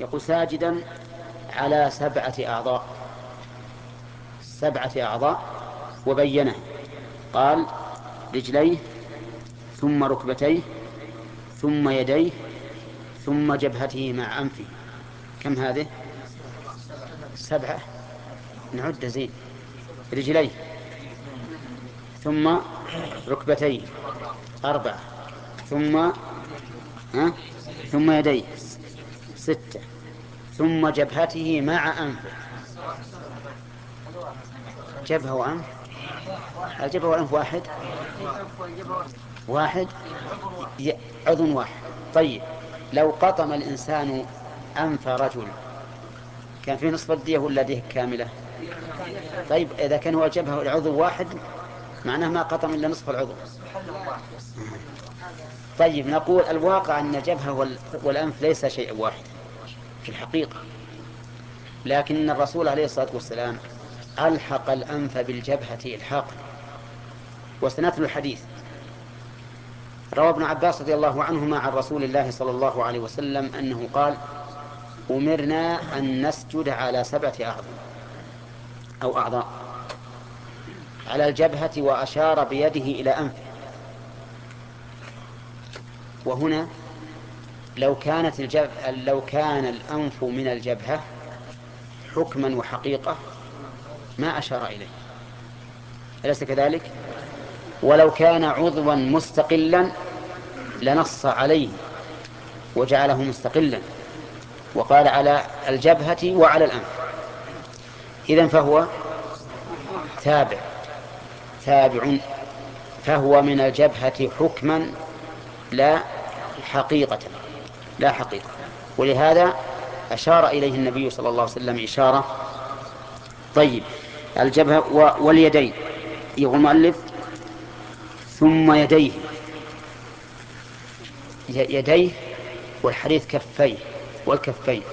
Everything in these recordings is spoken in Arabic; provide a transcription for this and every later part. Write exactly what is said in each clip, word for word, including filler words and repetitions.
يقول ساجدا على سبعة أعضاء، سبعة أعضاء، وبينه قال رجليه ثم ركبتيه ثم يديه ثم جبهته مع أنفه. كم هذه؟ سبعة. نعد زين. رجليه ثم ركبتيه أربعة، ثم ها؟ ثم يديه ستة، ثم جبهته مع أنفه. جبهة وأنف؟ الجبهة والأنف واحد واحد عضو واحد. طيب لو قطم الإنسان أنف رجل كان فيه نصف الدية ولا ديه كاملة؟ طيب إذا كان هو جبهة العضو واحد معناه ما قطم إلا نصف العضو. طيب نقول الواقع أن الجبهة والأنف ليس شيء واحد في الحقيقة، لكن الرسول عليه الصلاة والسلام ألحق الأنف بالجبهة إلحاقا. وسنتلو الحديث. روى ابن عباس رضي الله عنهما عن رسول الله صلى الله عليه وسلم أنه قال أمرنا أن نسجد على سبعة أعضاء أو أعضاء على الجبهة، وأشار بيده إلى أنفه. وهنا لو كانت الجبهة لو كان الأنف من الجبهة حكما وحقيقة ما أشار إليه، أليس كذلك؟ ولو كان عضوا مستقلا لنص عليه وجعله مستقلا وقال على الجبهة وعلى الأنف. إذن فهو تابع تابع فهو من الجبهة حكما لا حقيقة لا حقيقة ولهذا أشار إليه النبي صلى الله عليه وسلم إشارة. طيب الجبهة واليدين. يقول المؤلف ثم يديه يديه والحديث كفيه والكفين،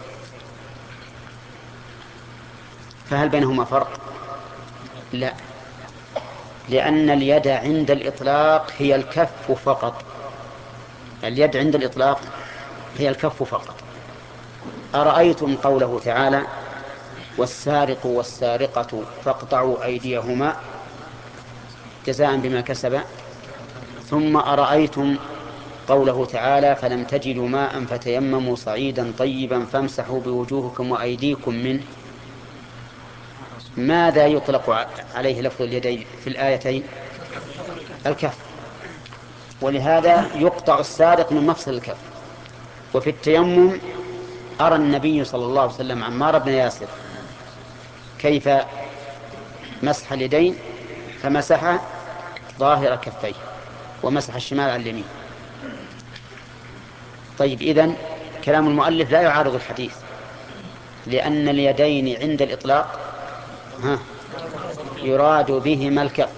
فهل بينهما فرق؟ لا، لأن اليد عند الإطلاق هي الكف فقط. اليد عند الإطلاق هي الكف فقط. أرأيتم قوله تعالى والسارق والسارقة فاقطعوا أيديهما جزاء بما كسبا، ثم أرأيتم قوله تعالى فلم تجدوا ماء فتيمموا صعيدا طيبا فامسحوا بوجوهكم وأيديكم منه. ماذا يطلق عليه لفظ اليدين في الآيتين؟ الكف، ولهذا يقطع السارق من مفصل الكف. وفي التيمم أرى النبي صلى الله عليه وسلم عمار بن ياسر كيف مسح اليدين، فمسح ظاهر كفيه ومسح الشمال على اليمين. طيب إذن كلام المؤلف لا يعارض الحديث، لأن اليدين عند الإطلاق ها يراد بهما الكف،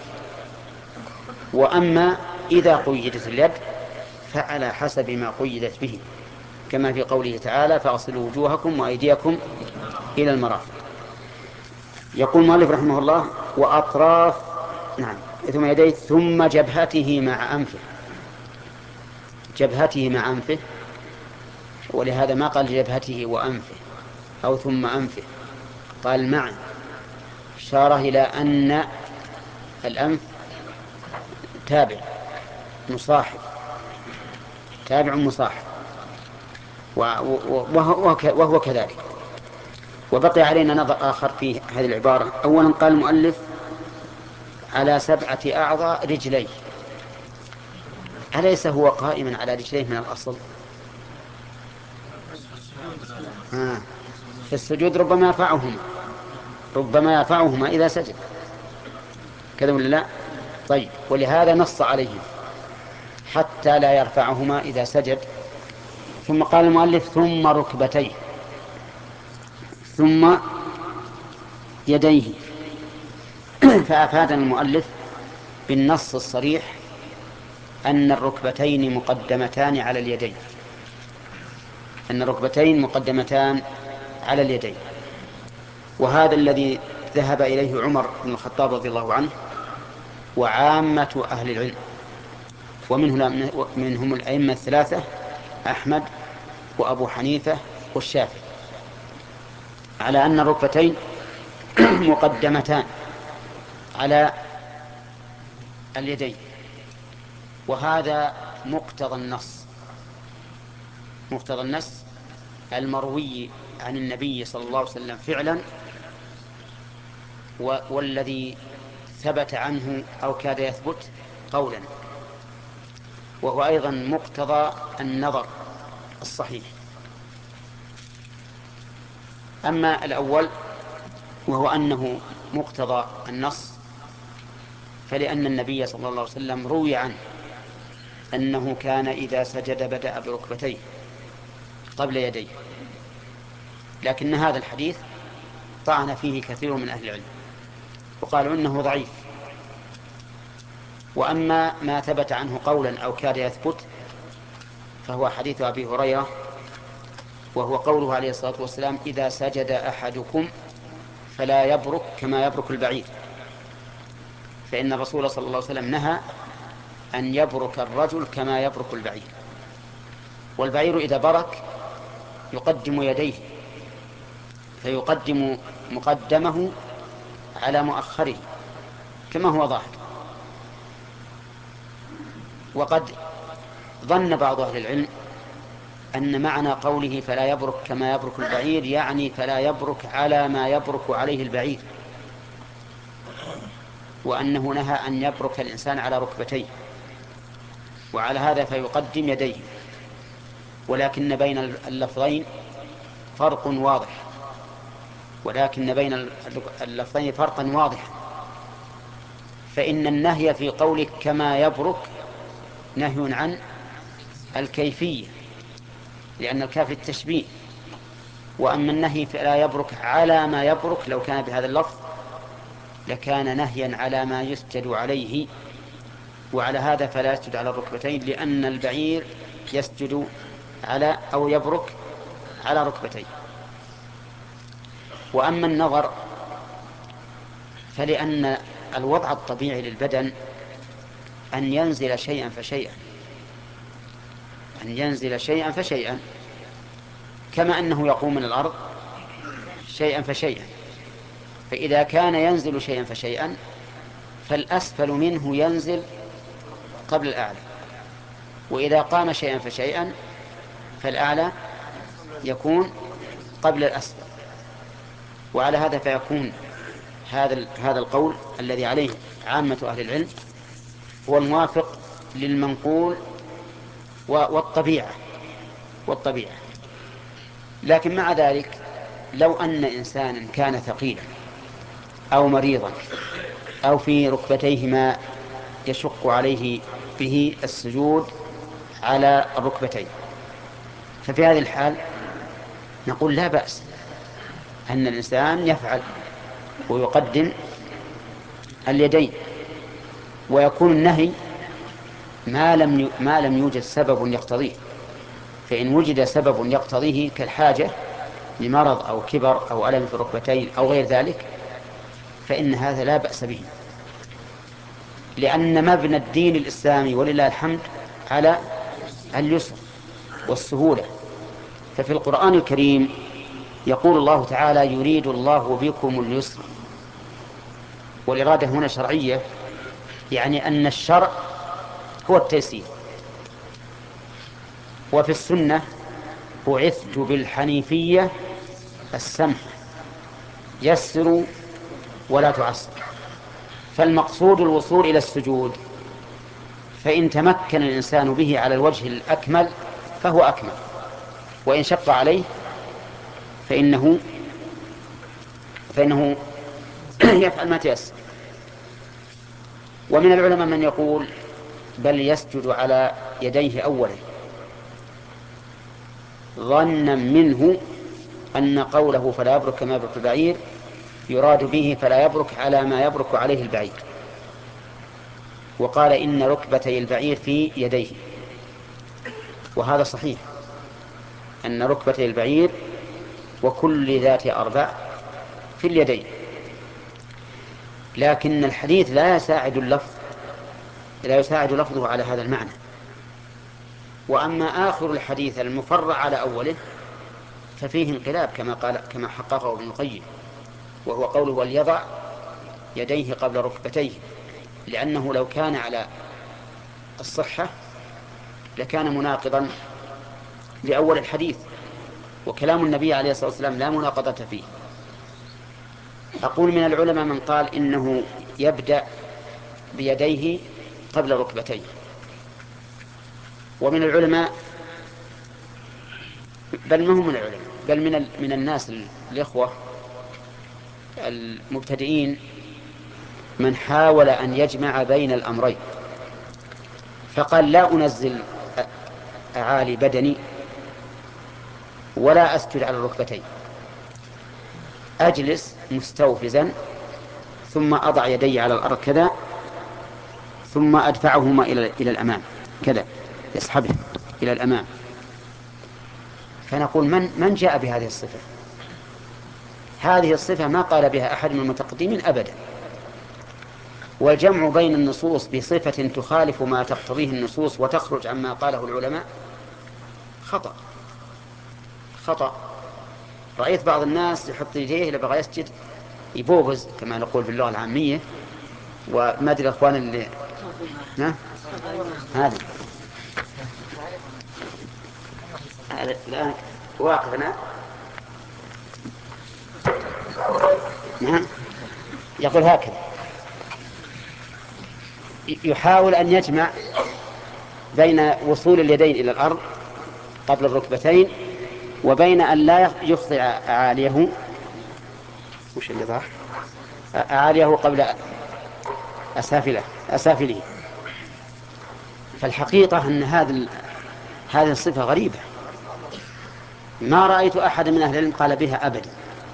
وأما إذا قيدت اليد فعلى حسب ما قيدت به، كما في قوله تعالى فاغسلوا وجوهكم وأيديكم إلى المرافق. يقول المؤلف رحمه الله وأطراف نعم ثم يديه ثم جبهته مع أنفه. جبهته مع أنفه، ولهذا ما قال جبهته وأنفه أو ثم أنفه، قال معا، إشارة إلى أن الأنف تابع مصاحب تابع مصاحب وهو كذلك. وبقي علينا نظر آخر في هذه العبارة. أولا قال المؤلف على سبعة أعضاء رجليه، أليس هو قائما على رجليه من الأصل؟ ها. في السجود ربما يرفعهما ربما يرفعهما إذا سجد، كذا ولا لا؟ طيب ولهذا نص عليهم حتى لا يرفعهما إذا سجد. ثم قال المؤلف ثم ركبتيه ثم يديه. فأفادنا المؤلف بالنص الصريح أن الركبتين مقدمتان على اليدين أن الركبتين مقدمتان على اليدين وهذا الذي ذهب إليه عمر بن الخطاب رضي الله عنه وعامة أهل العلم، ومنهم الأئمة الثلاثة أحمد وأبو حنيفة والشافعي. على أن الركبتين مقدمتان على اليدين، وهذا مقتضى النص مقتضى النص المروي عن النبي صلى الله عليه وسلم فعلا، والذي ثبت عنه أو كاد يثبت قولا، وهو أيضا مقتضى النظر الصحيح. أما الأول وهو أنه مقتضى النص، فلأن النبي صلى الله عليه وسلم روي عنه أنه كان إذا سجد بدأ بركبتيه قبل يديه، لكن هذا الحديث طعن فيه كثير من أهل العلم وقالوا إنه ضعيف. وأما ما ثبت عنه قولا أو كاد يثبت فهو حديث أبي هريرة، وهو قوله عليه الصلاة والسلام: إذا سجد أحدكم فلا يبرك كما يبرك البعير، فإن الرسول صلى الله عليه وسلم نهى أن يبرك الرجل كما يبرك البعير. والبعير إذا برك يقدم يديه، فيقدم مقدمه على مؤخره كما هو ظاهر. وقد ظن بعض أهل العلم أن معنى قوله فلا يبرك كما يبرك البعير يعني فلا يبرك على ما يبرك عليه البعير، وأنه نهى أن يبرك الإنسان على ركبتيه، وعلى هذا فيقدم يديه. ولكن بين اللفظين فرق واضح ولكن بين اللفظين فرقا واضحا فإن النهي في قولك كما يبرك نهي عن الكيفية، لأن الكاف التشبيه، وأما النهي فلا يبرك على ما يبرك لو كان بهذا اللفظ لكان نهيا على ما يسجد عليه، وعلى هذا فلا يسجد على الركبتين، لأن البعير يسجد على أو يبرك على ركبتين. وأما النظر فلأن الوضع الطبيعي للبدن أن ينزل شيئا فشيئا أن ينزل شيئا فشيئا كما أنه يقوم من الأرض شيئا فشيئا. فإذا كان ينزل شيئا فشيئا فالأسفل منه ينزل قبل الأعلى، وإذا قام شيئا فشيئا فالأعلى يكون قبل الأسفل. وعلى هذا فيكون هذا هذا القول الذي عليه عامة أهل العلم هو الموافق للمنقول والطبيعة والطبيعة. لكن مع ذلك لو أن إنسانا كان ثقيلا أو مريضا أو في ركبتيه ما يشق عليه به السجود على الركبتين، ففي هذه الحال نقول لا بأس أن الإنسان يفعل ويقدم اليدين، ويكون النهي ما لم ما لم يوجد سبب يقتضيه. فإن وجد سبب يقتضيه كالحاجة لمرض أو كبر أو ألم في الركبتين أو غير ذلك فإن هذا لا بأس به، لأن مبنى الدين الإسلامي ولله الحمد على اليسر والسهولة. ففي القرآن الكريم يقول الله تعالى: يريد الله بكم اليسر. والإرادة هنا شرعية، يعني أن الشرع هو التيسير. وفي السنة: بعثت بالحنيفية السمحة يسروا ولا تعسر. فالمقصود الوصول إلى السجود، فإن تمكن الإنسان به على الوجه الأكمل فهو أكمل، وإن شق عليه فإنه فإنه يفعل ما تيسر. ومن العلماء من يقول بل يسجد على يديه أولا، ظنا منه أن قوله فلا يبرك كما يبرك البعير يراد به فلا يبرك على ما يبرك عليه البعير. وقال إن ركبتي البعير في يديه، وهذا صحيح أن ركبتي البعير وكل ذات أربع في اليدين، لكن الحديث لا يساعد اللفظ لا يساعد لفظه على هذا المعنى. وأما آخر الحديث المفرع على أوله ففيه انقلاب كما قال كما حققه ابن القيم، وهو قوله وليضع يديه قبل ركبتيه، لأنه لو كان على الصحة لكان مناقضا لأول الحديث، وكلام النبي عليه الصلاة والسلام لا مناقضة فيه. أقول من العلماء من قال إنه يبدأ بيديه قبل ركبتيه، ومن العلماء بل ما هم من العلماء بل من من الناس الإخوة المبتدئين من حاول أن يجمع بين الأمرين، فقال لا أنزل أعالي بدني ولا أسجد على الركبتين، أجلس مستوفزا ثم أضع يدي على الأرض كذا ثم أدفعهما إلى إلى الأمام كذا، يسحبه إلى الأمام. فنقول من من جاء بهذه الصفة؟ هذه الصفة ما قال بها أحد من المتقدمين أبدا. والجمع بين النصوص بصفة تخالف ما تقتضيه النصوص وتخرج عما قاله العلماء خطأ خطأ. رأيت بعض الناس يحط يديه إذا بغى يسجد يبوغز كما نقول في اللغة العامية، وما أدري الأخوان اللي ها هذا الآن واقفنا نعم يقول هكذا، يحاول أن يجمع بين وصول اليدين إلى الأرض قبل الركبتين وبين أن لا يخضع أعاليه وش اللي ضاع أعاليه قبل أسافله أسافله. فالحقيقة أن هذه هذه الصفة غريبة، ما رأيت أحد من أهل العلم قال بها أبدا،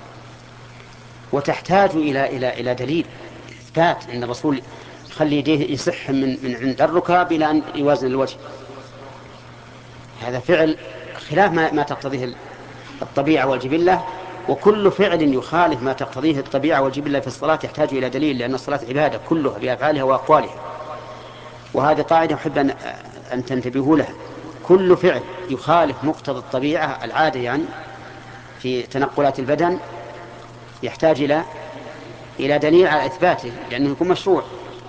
وتحتاج إلى إلى إلى دليل إثبات أن الرسول يخلي يديه يصح من من عند الركاب إلى أن يوازن الوجه. هذا فعل خلاف ما, ما تقتضيه الطبيعة والجبلة، وكل فعل يخالف ما تقتضيه الطبيعة والجبلة في الصلاة يحتاج إلى دليل، لأن الصلاة عبادة كلها بأفعالها وأقوالها. وهذه قاعدة أحب أن, أن تنتبهوا لها، كل فعل يخالف مقتضى الطبيعة العادة يعني في تنقلات البدن يحتاج إلى إلى دليل على إثباته لأنه يكون مشروع.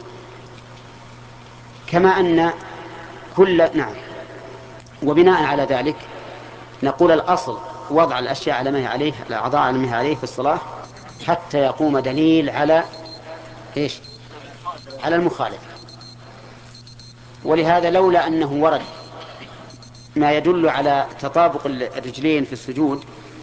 كما أن كل نعم. وبناء على ذلك نقول الأصل وضع الأشياء على ما هي عليه، الأعضاء على ما هي عليه في الصلاة حتى يقوم دليل على إيش؟ على المخالف. ولهذا لولا أنه ورد ما يدل على تطابق الرجلين في السجود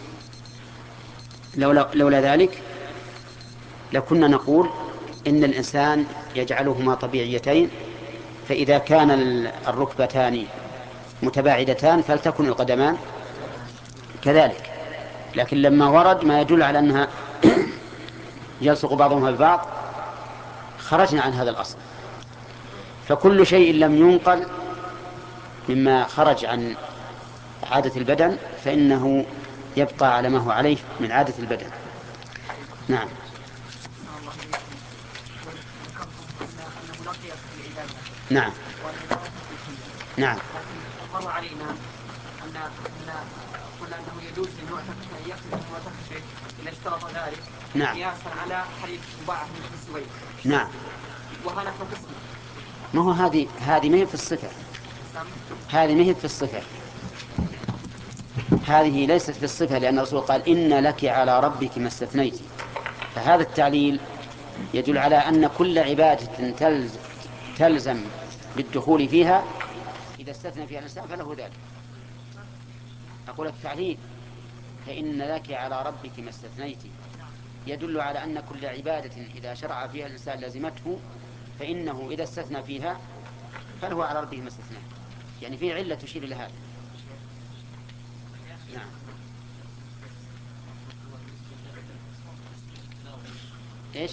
لولا, لولا ذلك لكنا نقول إن الإنسان يجعلهما طبيعيتين، فإذا كان الركبتان متباعدتان فلتكن القدمان كذلك. لكن لما ورد ما يدل على أنها يلصق بعضهما ببعض خرجنا عن هذا الأصل. فكل شيء لم ينقل مما خرج عن عادة البدن فإنه يبقى على ما هو عليه من عادة البدن. نعم. نعم. نعم. مر علينا أن قلنا أنه يجوز للمعتكف أن يقصد المعتكف إذا اشترط ذلك. نعم. قياسا على حديث مباح من السويد. نعم. وهذا قسم. ما هو هذه هذه ما هي في الصفة، هذه ما هي في الصفة، هذه ليست في الصفة، لأن الرسول قال إن لك على ربك ما استثنيت. فهذا التعليل يدل على أن كل عبادة تلزم, تلزم بالدخول فيها إذا استثنى فيها الإنسان فله ذلك. أقول التعليل فإن لك على ربك ما استثنيت يدل على أن كل عبادة إذا شرع فيها الإنسان لازمته، فإنه إذا استثنى فيها فله على ربه ما استثنى، يعني في علة تشير إلى هذا. نعم. إيش؟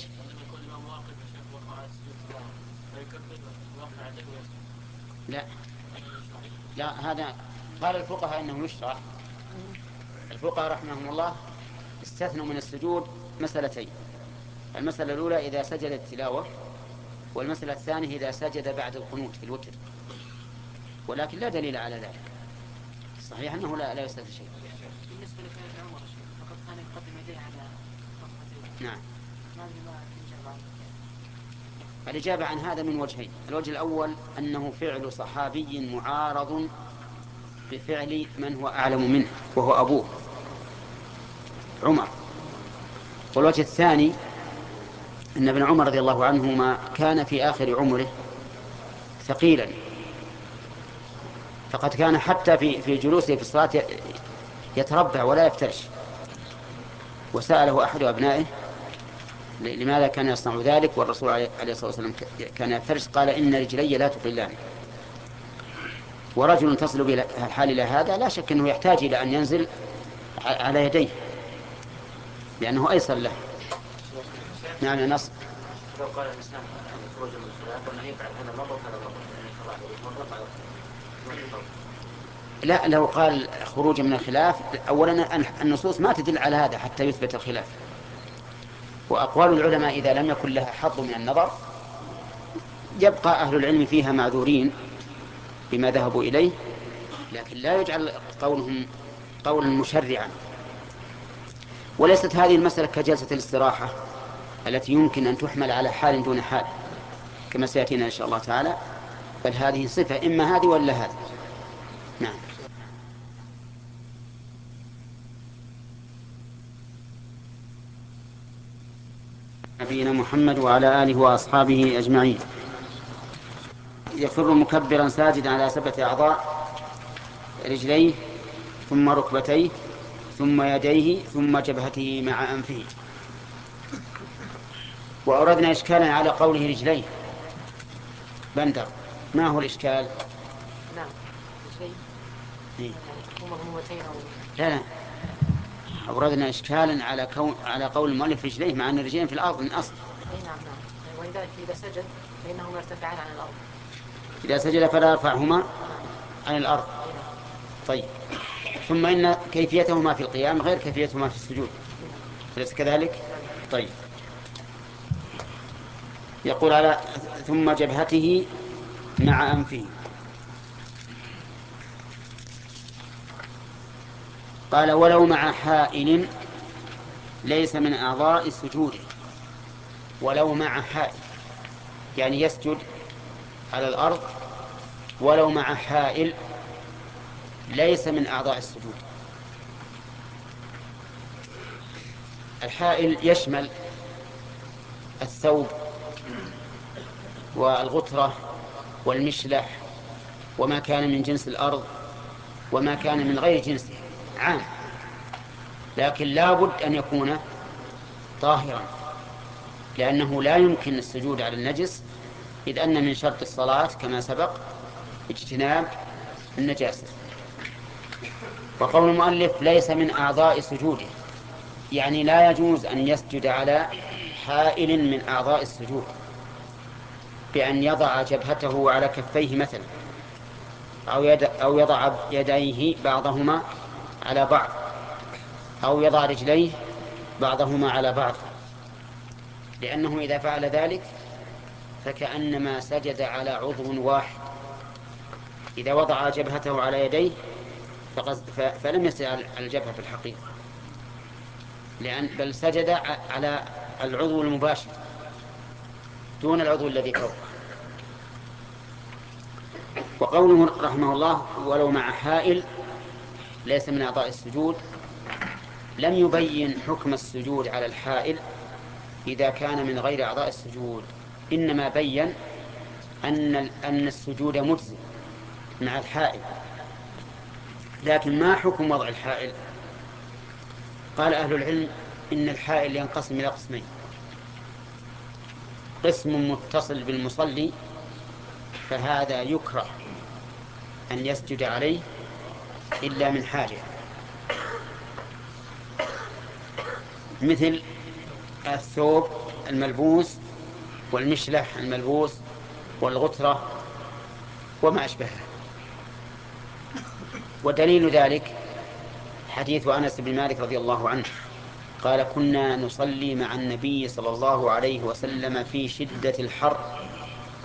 لا لا هذا قال الفقهاء إنه يشرع. الفقهاء رحمهم الله استثنوا من السجود مسألتين، المسألة الأولى إذا سجد التلاوة، والمسألة الثانية إذا سجد بعد القنوت في الوتر، ولكن لا دليل على ذلك. صحيح أنه لا, لا يستثنى شيء. بالنسبة اللي كان في عمر فقد كان يقدم يديه على ركبتيه. نعم. ما أدري ما الإجابة عن ذلك. الإجابة عن هذا من وجهين. الوجه الأول أنه فعل صحابي معارض بفعل من هو أعلم منه وهو أبوه عمر. والوجه الثاني أن ابن عمر رضي الله عنهما كان في آخر عمره ثقيلا، فقد كان حتى في في جلوسه في الصلاة يتربع ولا يفترش. وسأله أحد أبنائه لماذا كان يصنع ذلك والرسول عليه الصلاة والسلام كان يفترش؟ قال إن رجلي لا تقلان. ورجل تصل به الحال إلى هذا لا شك أنه يحتاج إلى أن ينزل على يديه لأنه أيسر له. نعم يا نصر. لو قال الإنسان خروج من الخلاف وأنه يفعل هذا مرة وهذا مرة لا، لو قال خروج من الخلاف، أولا النصوص ما تدل على هذا حتى يثبت الخلاف، وأقوال العلماء إذا لم يكن لها حظ من النظر يبقى أهل العلم فيها معذورين بما ذهبوا إليه، لكن لا يجعل قولهم قولا مشرعا. وليست هذه المسألة كجلسة الاستراحة التي يمكن أن تحمل على حال دون حال كما سيأتينا إن شاء الله تعالى، بل هذه صفة إما هذه ولا هذه. نعم. نبينا محمد وعلى آله وأصحابه أجمعين. يخر مكبرا ساجدا على سبعة أعضاء: رجليه ثم ركبتيه ثم يديه ثم جبهته مع أنفه. وأوردنا إشكالا على قوله رجليه. بندر، ما هو الإشكال؟ نعم رجليه يعني مضمومتين أو لا لا، أوردنا إشكالا على كون على قول المؤلف رجليه مع أن الرجلين في الأرض من أصل. أي نعم نعم. ولذلك إذا سجد فإنهما يرتفعان عن الأرض. إذا سجد فلا يرفعهما عن الأرض. طيب، ثم إن كيفيتهما في القيام غير كيفيتهما في السجود، أليس كذلك؟ طيب، يقول على ثم جبهته مع أنفه. قال ولو مع حائل ليس من أعضاء السجود. ولو مع حائل يعني يسجد على الأرض ولو مع حائل ليس من أعضاء السجود. الحائل يشمل الثوب والغترة والمشلح وما كان من جنس الأرض وما كان من غير جنسه، عام، لكن لا بد أن يكون طاهرا، لأنه لا يمكن السجود على النجس، إذ أن من شرط الصلاة كما سبق اجتناب النجاسة. وقول المؤلف ليس من أعضاء سجوده يعني لا يجوز أن يسجد على حائل من أعضاء السجود بأن يضع جبهته على كفيه مثلا، أو, يد أو يضع يديه بعضهما على بعض، أو يضع رجليه بعضهما على بعض، لأنه إذا فعل ذلك فكأنما سجد على عضو واحد. إذا وضع جبهته على يديه فلم يسجد على الجبهة في الحقيقة، لأن بل سجد على العضو المباشر دون العضو الذي فوقه. وقوله رحمه الله ولو مع حائل ليس من أعضاء السجود لم يبين حكم السجود على الحائل إذا كان من غير أعضاء السجود، إنما بين أن أن السجود مجزي مع الحائل. لكن ما حكم وضع الحائل؟ قال أهل العلم إن الحائل ينقسم إلى قسمين: قسم متصل بالمصلي فهذا يكره أن يسجد عليه إلا من حاجة، مثل الثوب الملبوس والمشلح الملبوس والغترة وما أشبهه. ودليل ذلك حديث أنس بن مالك رضي الله عنه قال كنا نصلي مع النبي صلى الله عليه وسلم في شدة الحر،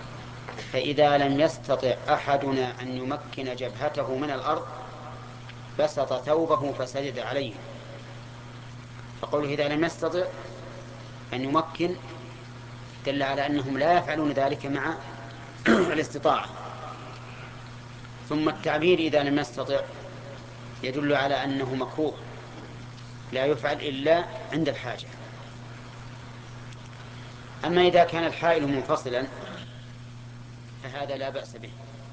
فإذا لم يستطع أحدنا أن يمكن جبهته من الأرض بسط ثوبه فسجد عليه. فقوله إذا لم يستطع أن يمكن دل على أنهم لا يفعلون ذلك مع الاستطاعة. ثم التعبير إذا لم يستطع يدل على أنه مكروه لا يفعل إلا عند الحاجة. أما إذا كان الحائل منفصلا فهذا لا بأس به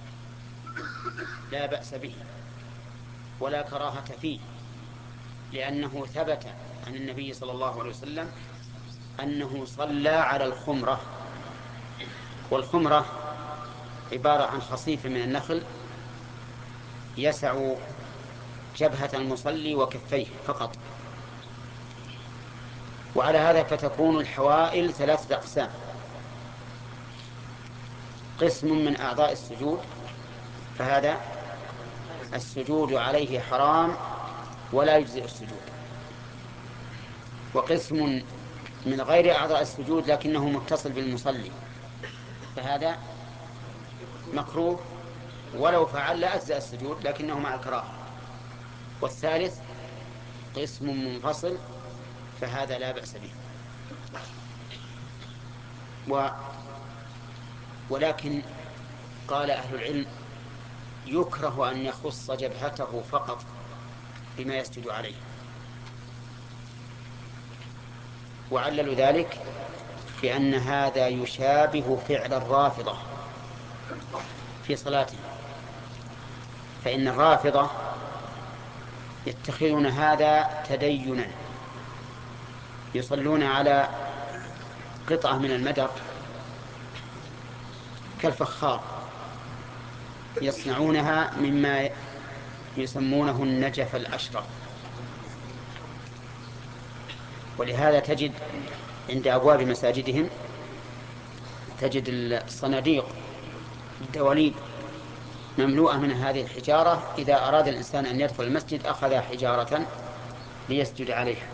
لا بأس به ولا كراهة فيه، لأنه ثبت عن النبي صلى الله عليه وسلم أنه صلى على الخمرة. والخمرة عبارة عن خصيف من النخل يسع جبهة المصلي وكفيه فقط. وعلى هذا فتكون الحوائل ثلاثة أقسام: قسم من أعضاء السجود فهذا السجود عليه حرام ولا يجزئ السجود، وقسم من غير أعضاء السجود لكنه متصل بالمصلي فهذا مكروه ولو فعل لا أجزأ السجود لكنه مع الكراهة، والثالث قسم منفصل فهذا لا بأس به. و ولكن قال أهل العلم يكره أن يخص جبهته فقط بما يسجد عليه، وعللوا ذلك بأن هذا يشابه فعل الرافضة في صلاته، فإن الرافضة يتخذون هذا تدينا، يصلون على قطعة من المدر كالفخار يصنعونها مما يسمونه النجف الأشرف، ولهذا تجد عند أبواب مساجدهم تجد الصناديق الدواليب مملوءة من هذه الحجارة، إذا أراد الإنسان أن يدخل المسجد أخذ حجارة ليسجد عليها.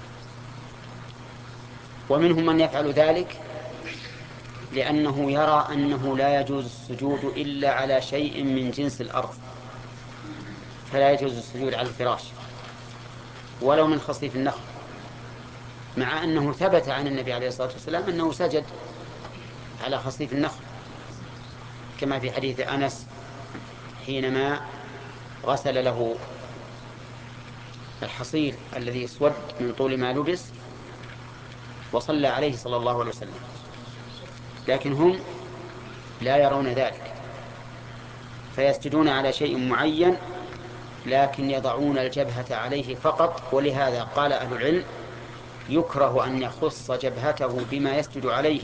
ومنهم من يفعل ذلك لأنه يرى أنه لا يجوز السجود إلا على شيء من جنس الأرض، فلا يجوز السجود على الفراش ولو من خصيف النخل، مع أنه ثبت عن النبي عليه الصلاة والسلام أنه سجد على خصيف النخل، كما في حديث أنس حينما غسل له الحصير الذي اسود من طول ما لبس وصلى عليه صلى الله عليه وسلم. لكن هم لا يرون ذلك فيسجدون على شيء معين لكن يضعون الجبهة عليه فقط. ولهذا قال أهل العلم يكره أن يخص جبهته بما يسجد عليه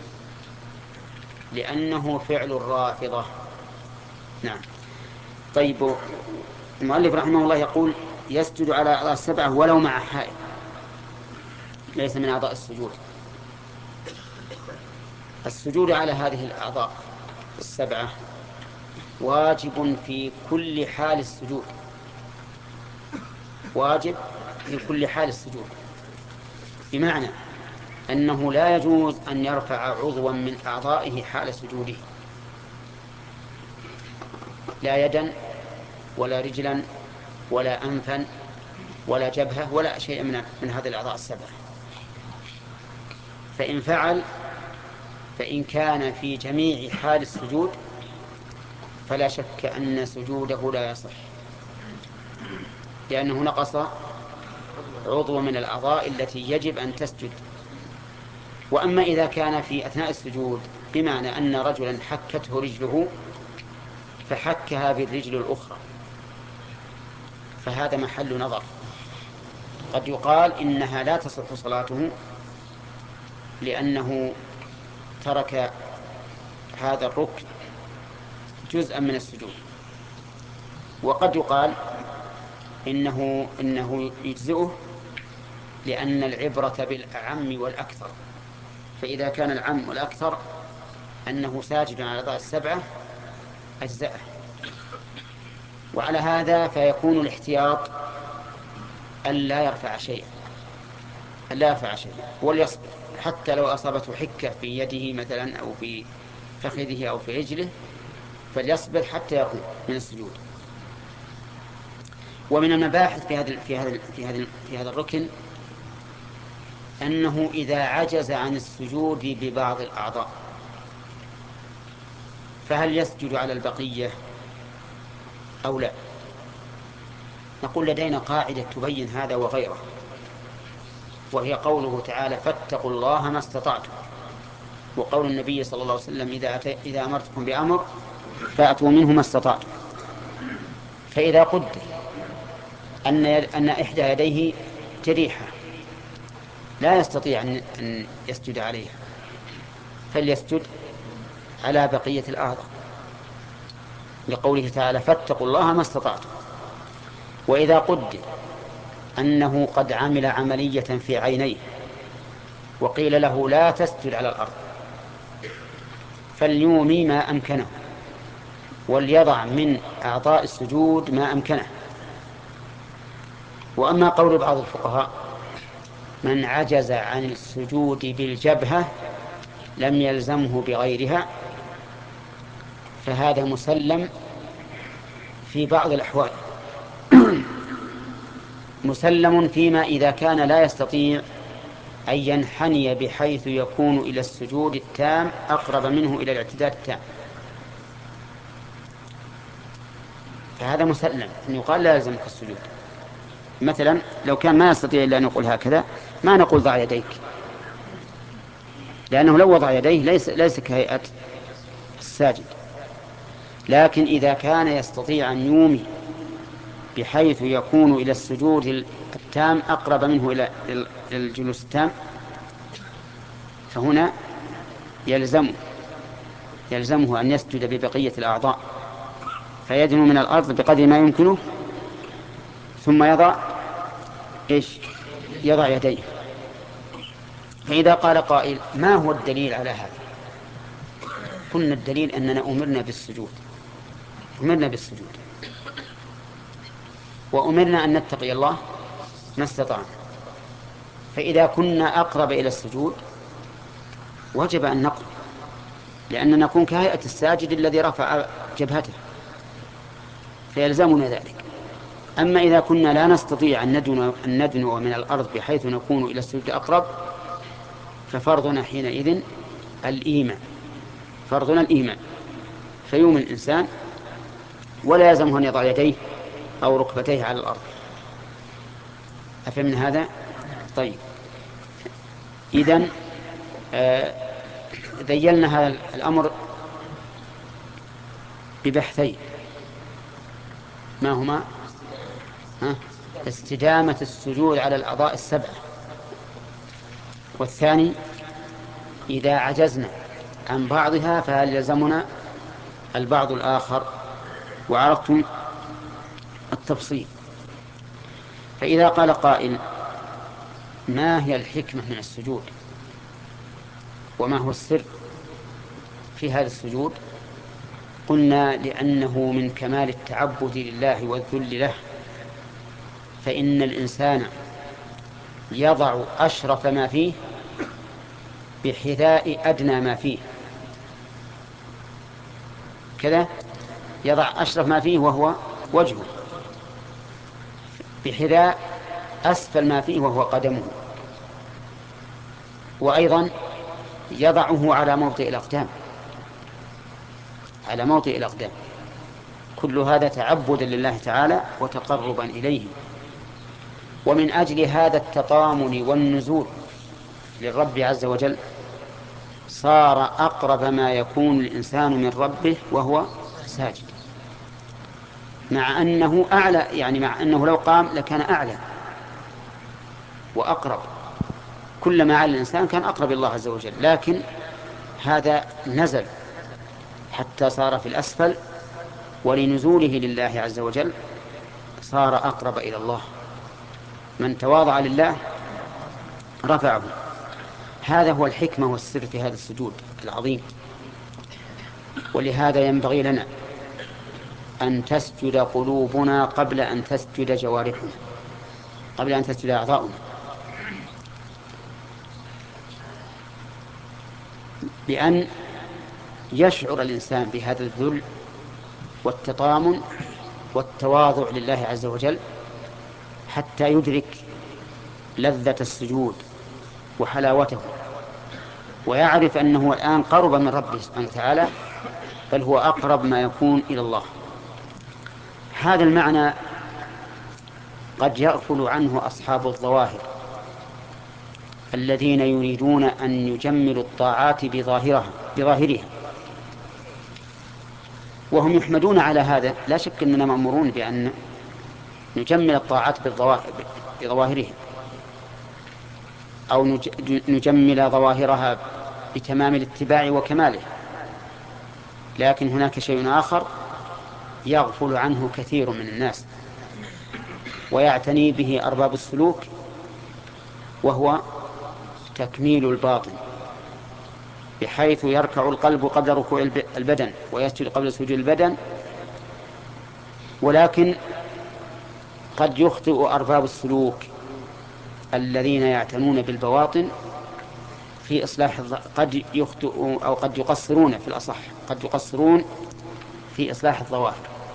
لأنه فعل الرافضة. نعم. طيب، المؤلف رحمه الله يقول يسجد على أعضاء السبعة ولو مع حائل ليس من أعضاء السجود. السجود على هذه الأعضاء السبعة واجب في كل حال السجود، واجب في كل حال السجود، بمعنى أنه لا يجوز أن يرفع عضوا من أعضائه حال سجوده، لا يدا ولا رجلا ولا أنفا ولا جبهة ولا شيء من من هذه الأعضاء السبعة. فإن فعل فإن كان في جميع حال السجود فلا شك أن سجوده لا يصح، لأنه نقص عضو من الأعضاء التي يجب أن تسجد. وأما إذا كان في أثناء السجود بمعنى أن رجلا حكته رجله فحكها بالرجل الأخرى فهذا محل نظر. قد يقال إنها لا تصح صلاته لأنه ترك هذا الركن جزءا من السجود، وقد يقال إنه, إنه يجزئه لأن العبرة بالأعم والأكثر، فإذا كان العم والأكثر أنه ساجد على الأعضاء السبعة أجزأه. وعلى هذا فيكون الاحتياط ألا يرفع شيئا ألا يرفع شيئا وليصبر، حتى لو أصابته حكة في يده مثلا أو في فخذه أو في رجله فليصبر حتى يقوم من السجود. ومن المباحث في هذا في هذا في هذا في هذا الركن أنه إذا عجز عن السجود ببعض الأعضاء فهل يسجد على البقية أو لا؟ نقول لدينا قاعدة تبين هذا وغيره، وهي قوله تعالى فاتقوا الله ما استطعتم، وقول النبي صلى الله عليه وسلم إذا, إذا أمرتكم بأمر فأتوا منه ما استطعتم. فإذا قدر أن, أن إحدى يديه جريحة لا يستطيع أن يسجد عليها فليسجد على بقية الأعضاء، لقوله تعالى فاتقوا الله ما استطعتم. وإذا قدر أنه قد عمل عملية في عينيه وقيل له لا تسجد على الأرض فليومي ما أمكنه وليضع من أعضاء السجود ما أمكنه. وأما قول بعض الفقهاء من عجز عن السجود بالجبهة لم يلزمه بغيرها فهذا مسلم في بعض الأحوال، مسلم فيما إذا كان لا يستطيع أن ينحني بحيث يكون إلى السجود التام أقرب منه إلى الاعتدال التام، فهذا مسلم أن يقال لا يلزمك السجود. مثلا لو كان ما يستطيع إلا أن يقول هكذا ما نقول ضع يديك، لأنه لو وضع يديه ليس, ليس كهيئة الساجد. لكن إذا كان يستطيع أن يومي بحيث يكون إلى السجود التام أقرب منه إلى الجلوس التام فهنا يلزمه يلزمه أن يسجد ببقية الأعضاء فيدنو من الأرض بقدر ما يمكنه ثم يضع إيش يضع يديه. فإذا قال قائل ما هو الدليل على هذا؟ قلنا الدليل أننا أمرنا بالسجود أمرنا بالسجود وأمرنا أن نتقي الله ما استطعنا، فإذا كنا أقرب إلى السجود وجب أن نقرب لأننا نكون كهيئة الساجد الذي رفع جبهته فيلزمنا ذلك. أما إذا كنا لا نستطيع أن ندنو, أن ندنو من الأرض بحيث نكون إلى السجود أقرب ففرضنا حينئذ الإيمان فرضنا الإيمان فيوم الإنسان ولا يلزمه أن يضع يديه أو ركبتيه على الأرض. أفهم من هذا؟ طيب إذن آه ذيلنا هذا الأمر ببحثين ما هما؟ ها؟ استدامة السجود على الأعضاء السبعة، والثاني إذا عجزنا عن بعضها فهل يلزمنا البعض الآخر، وعرفتم التفصيل. فإذا قال قائل ما هي الحكمة من السجود وما هو السر في هذا السجود؟ قلنا لأنه من كمال التعبد لله والذل له، فإن الإنسان يضع أشرف ما فيه بحذاء أدنى ما فيه، كذا يضع أشرف ما فيه وهو وجهه بحذاء أسفل ما فيه وهو قدمه، وأيضا يضعه على موطئ الأقدام على موطئ الأقدام كل هذا تعبدا لله تعالى وتقربا إليه. ومن أجل هذا التطامن والنزول للرب عز وجل صار أقرب ما يكون الإنسان من ربه وهو ساجد، مع أنه أعلى يعني مع أنه لو قام لكان أعلى وأقرب، كلما على الإنسان كان أقرب الله عز وجل، لكن هذا نزل حتى صار في الأسفل، ولنزوله لله عز وجل صار أقرب إلى الله. من تواضع لله رفعه. هذا هو الحكمة والسر في هذا السجود العظيم. ولهذا ينبغي لنا أن تسجد قلوبنا قبل أن تسجد جوارحنا، قبل أن تسجد أعضاؤنا، بأن يشعر الإنسان بهذا الذل والتطامن والتواضع لله عز وجل حتى يدرك لذة السجود وحلاوته، ويعرف أنه الآن قرب من ربه سبحانه وتعالى، بل هو أقرب ما يكون إلى الله. هذا المعنى قد يغفل عنه أصحاب الظواهر الذين يريدون أن يجملوا الطاعات بظاهرها بظاهرها، وهم يحمدون على هذا، لا شك أننا مأمورون بأن نجمل الطاعات بظواهرها أو نجمل ظواهرها بتمام الاتباع وكماله، لكن هناك شيء آخر يغفل عنه كثير من الناس ويعتني به أرباب السلوك، وهو تكميل الباطن، بحيث يركع القلب قبل ركوع البدن ويسجد قبل سجود البدن. ولكن قد يخطئ أرباب السلوك الذين يعتنون بالبواطن في إصلاح الظ... قد يخطئ أو قد يقصرون في الأصح قد يقصرون في إصلاح الظواهر،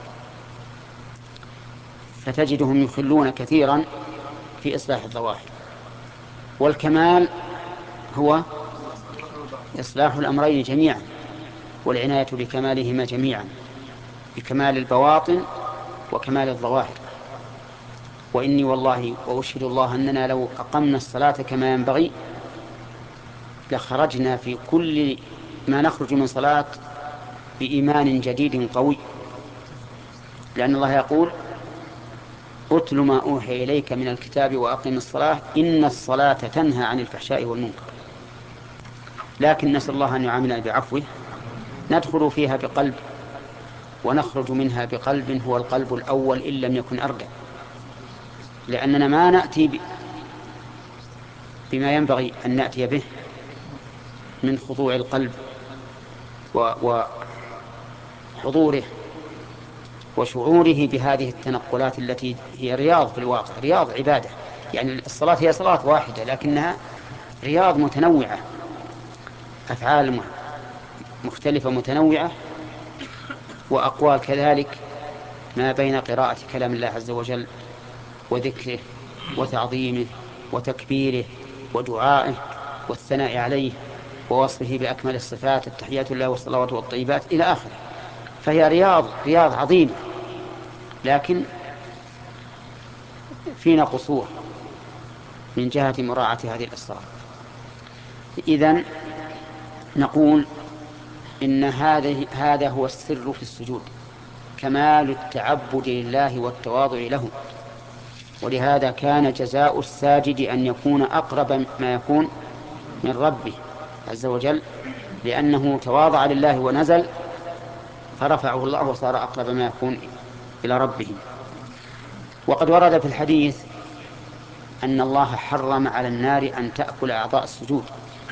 فتجدهم يخلون كثيرا في إصلاح الظواهر. والكمال هو إصلاح الأمرين جميعا، والعناية بكمالهما جميعا، بكمال البواطن وكمال الظواهر. وإني والله وأشهد الله أننا لو أقمنا الصلاة كما ينبغي لخرجنا في كل ما نخرج من صلاة بإيمان جديد قوي، لأن الله يقول: أتل ما أوحي إليك من الكتاب وأقم الصلاة إن الصلاة تنهى عن الفحشاء والمنكر. لكن نسأل الله أن يعاملنا بعفوه، ندخل فيها بقلب ونخرج منها بقلب هو القلب الأول إن لم يكن أرجع، لأننا ما نأتي بما ينبغي أن نأتي به من خضوع القلب وحضوره وشعوره بهذه التنقلات التي هي رياض في الواقع، رياض عبادة. يعني الصلاة هي صلاة واحدة لكنها رياض متنوعة، أفعال مختلفة متنوعة، وأقوال كذلك، ما بين قراءة كلام الله عز وجل وذكره وتعظيمه وتكبيره ودعائه والثناء عليه ووصفه بأكمل الصفات، التحيات الله والصلوات والطيبات إلى آخره. فهي رياض رياض عظيمة، لكن فينا قصور من جهة مراعاة هذه الأسرار. إذن نقول إن هذا هذا هو السر في السجود، كمال التعبد لله والتواضع له. ولهذا كان جزاء الساجد أن يكون أقرب ما يكون من ربه عز وجل، لأنه تواضع لله ونزل فرفعه الله وصار أقرب ما يكون إلى ربه. وقد ورد في الحديث أن الله حرم على النار أن تأكل أعضاء السجود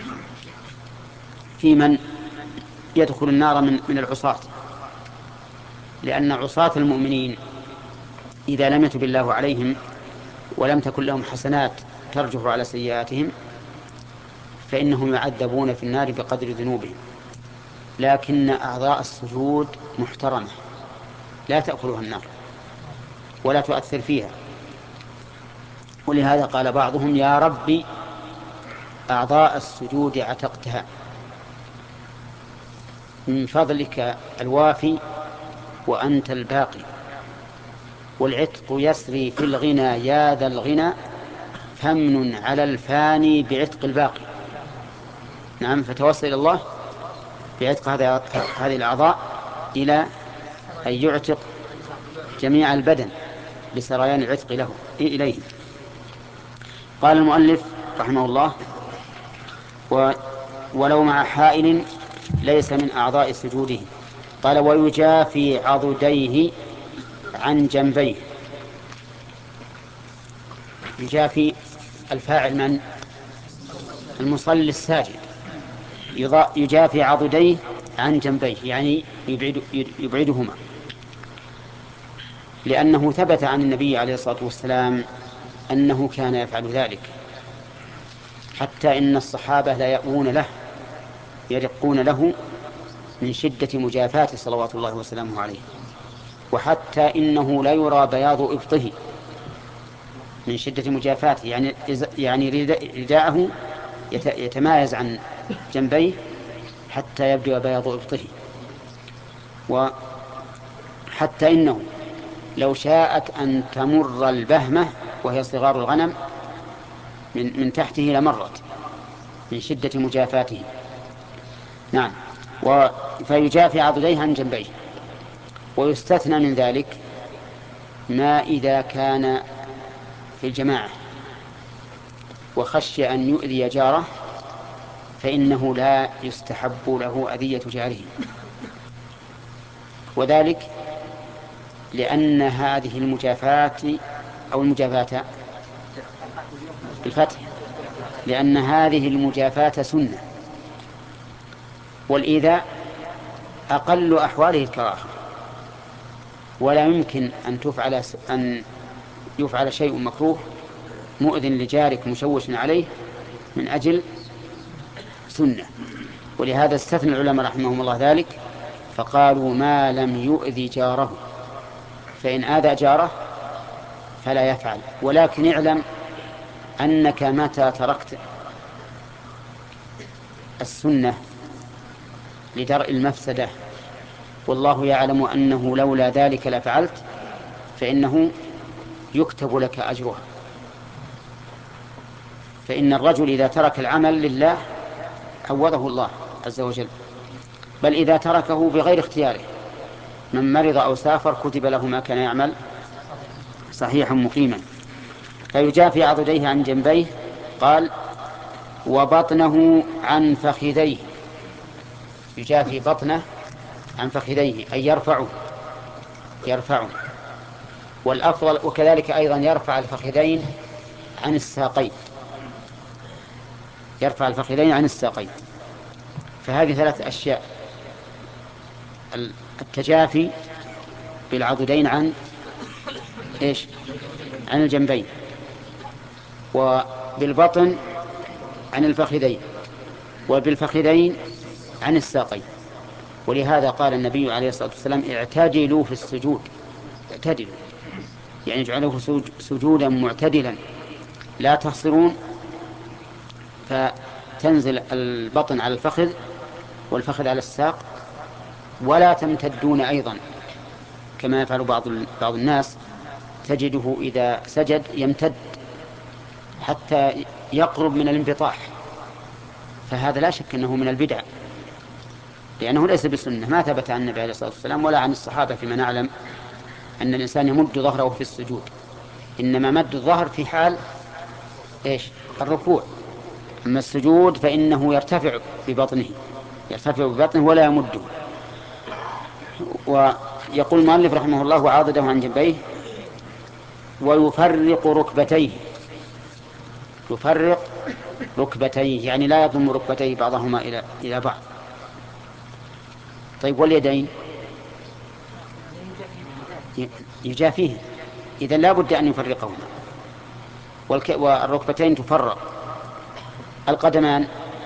في من يدخل النار من من العصاة، لأن عصاة المؤمنين إذا لم يتب الله عليهم ولم تكن لهم حسنات ترجح على سيئاتهم فإنهم يعذبون في النار بقدر ذنوبهم. لكن أعضاء السجود محترمة لا تأكلها النار ولا تؤثر فيها. ولهذا قال بعضهم: يا ربي أعضاء السجود عتقتها من فضلك الوافي وأنت الباقي، والعتق يسري في الغنى يا ذا الغنى فمن على الفاني بعتق الباقي. نعم، فتوصل إلى الله بعتق هذه الأعضاء إلى أن يعتق جميع البدن بسريان العتق له إليه. قال المؤلف رحمه الله: ولو مع حائل ليس من أعضاء سجوده. قال: ويجافي عضديه عن جنبيه. يجافي الفاعل من؟ المصلي الساجد. يجافي عضديه عن جنبيه يعني يبعد يبعدهما، لأنه ثبت عن النبي عليه الصلاة والسلام أنه كان يفعل ذلك، حتى إن الصحابة لا يأوون له يرقون له من شدة مجافاته صلوات الله وسلامه عليه، وحتى إنه لا يرى بياض إبطه من شدة مجافاته، يعني يعني رداءه يتمايز عن جنبيه حتى يبدو بياض إبطه. وحتى إنه لو شاءت أن تمر البهمة وهي صغار الغنم من, من تحته لمرت من شدة مجافاته. نعم. فيجافي عضديه عن جنبيه. ويستثنى من ذلك ما إذا كان في الجماعة وخشي أن يؤذي جاره فإنه لا يستحب له أذية جاره، وذلك لأن هذه المجافاة أو المجافاة بالفتح، لأن هذه المجافاة سنة، والإيذاء أقل أحواله الكراهة، ولا يمكن أن تفعل أن يفعل شيء مكروه مؤذٍ لجارك مشوش عليه من أجل سنة. ولهذا استثنى العلماء رحمهم الله ذلك فقالوا ما لم يؤذي جاره، فإن آذى جاره فلا يفعل. ولكن اعلم أنك متى تركت السنة لدرء المفسدة والله يعلم أنه لولا ذلك لفعلت فإنه يكتب لك أجرها. فإن الرجل إذا ترك العمل لله عوضه الله عز وجل، بل إذا تركه بغير اختياره، من مرض أو سافر كتب له ما كان يعمل صحيحا مقيما. فيجافي عضديه عن جنبيه. قال وبطنه عن فخذيه، يجافي بطنه عن فخذيه أي يرفعه يرفعه والأفضل وكذلك أيضا يرفع الفخذين عن الساقين، يرفع الفخذين عن الساقين. فهذه ثلاث أشياء: التجافي بالعضدين عن إيش؟ عن الجنبين، وبالبطن عن الفخذين، وبالفخذين عن الساقين. ولهذا قال النبي عليه الصلاة والسلام اعتدلوا في السجود، اعتدلوا يعني اجعلوه سجودا معتدلا لا تخسرون، فتنزل البطن على الفخذ والفخذ على الساق، ولا تمتدون أيضا كما يفعل بعض بعض الناس، تجده إذا سجد يمتد حتى يقرب من الانبطاح، فهذا لا شك أنه من البدع، لأنه ليس بسنة، ما ثبت عن النبي عليه الصلاة والسلام ولا عن الصحابة فيما نعلم أن الإنسان يمد ظهره في السجود، إنما مد الظهر في حال إيش؟ الركوع. أما السجود فإنه يرتفع ببطنه يرتفع ببطنه ولا يمده. ويقول المؤلف رحمه الله وعاضده عن جنبيه ويفرق ركبتيه، يفرق ركبتيه يعني لا يضم ركبتيه بعضهما إلى إلى بعض. طيب واليدين يجافيه، إذن لا بد أن يفرقهما. والركبتين تفرق. القدمان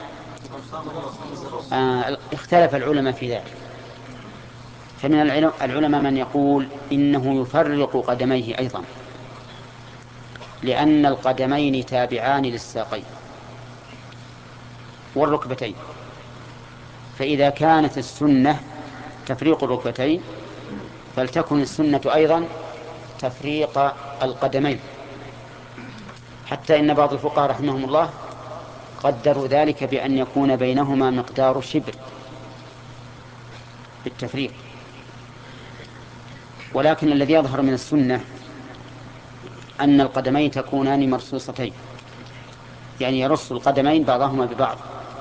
آه اختلف العلماء في ذلك، فمن العلماء من يقول إنه يفرق قدميه أيضا، لأن القدمين تابعان للساقين والركبتين، فإذا كانت السنة تفريق الركبتين فلتكن السنة أيضا تفريق القدمين، حتى إن بعض الفقهاء رحمهم الله قدروا ذلك بأن يكون بينهما مقدار شبر بالتفريق. ولكن الذي يظهر من السنة أن القدمين تكونان مرصوصتين، يعني يرص القدمين بعضهما ببعض،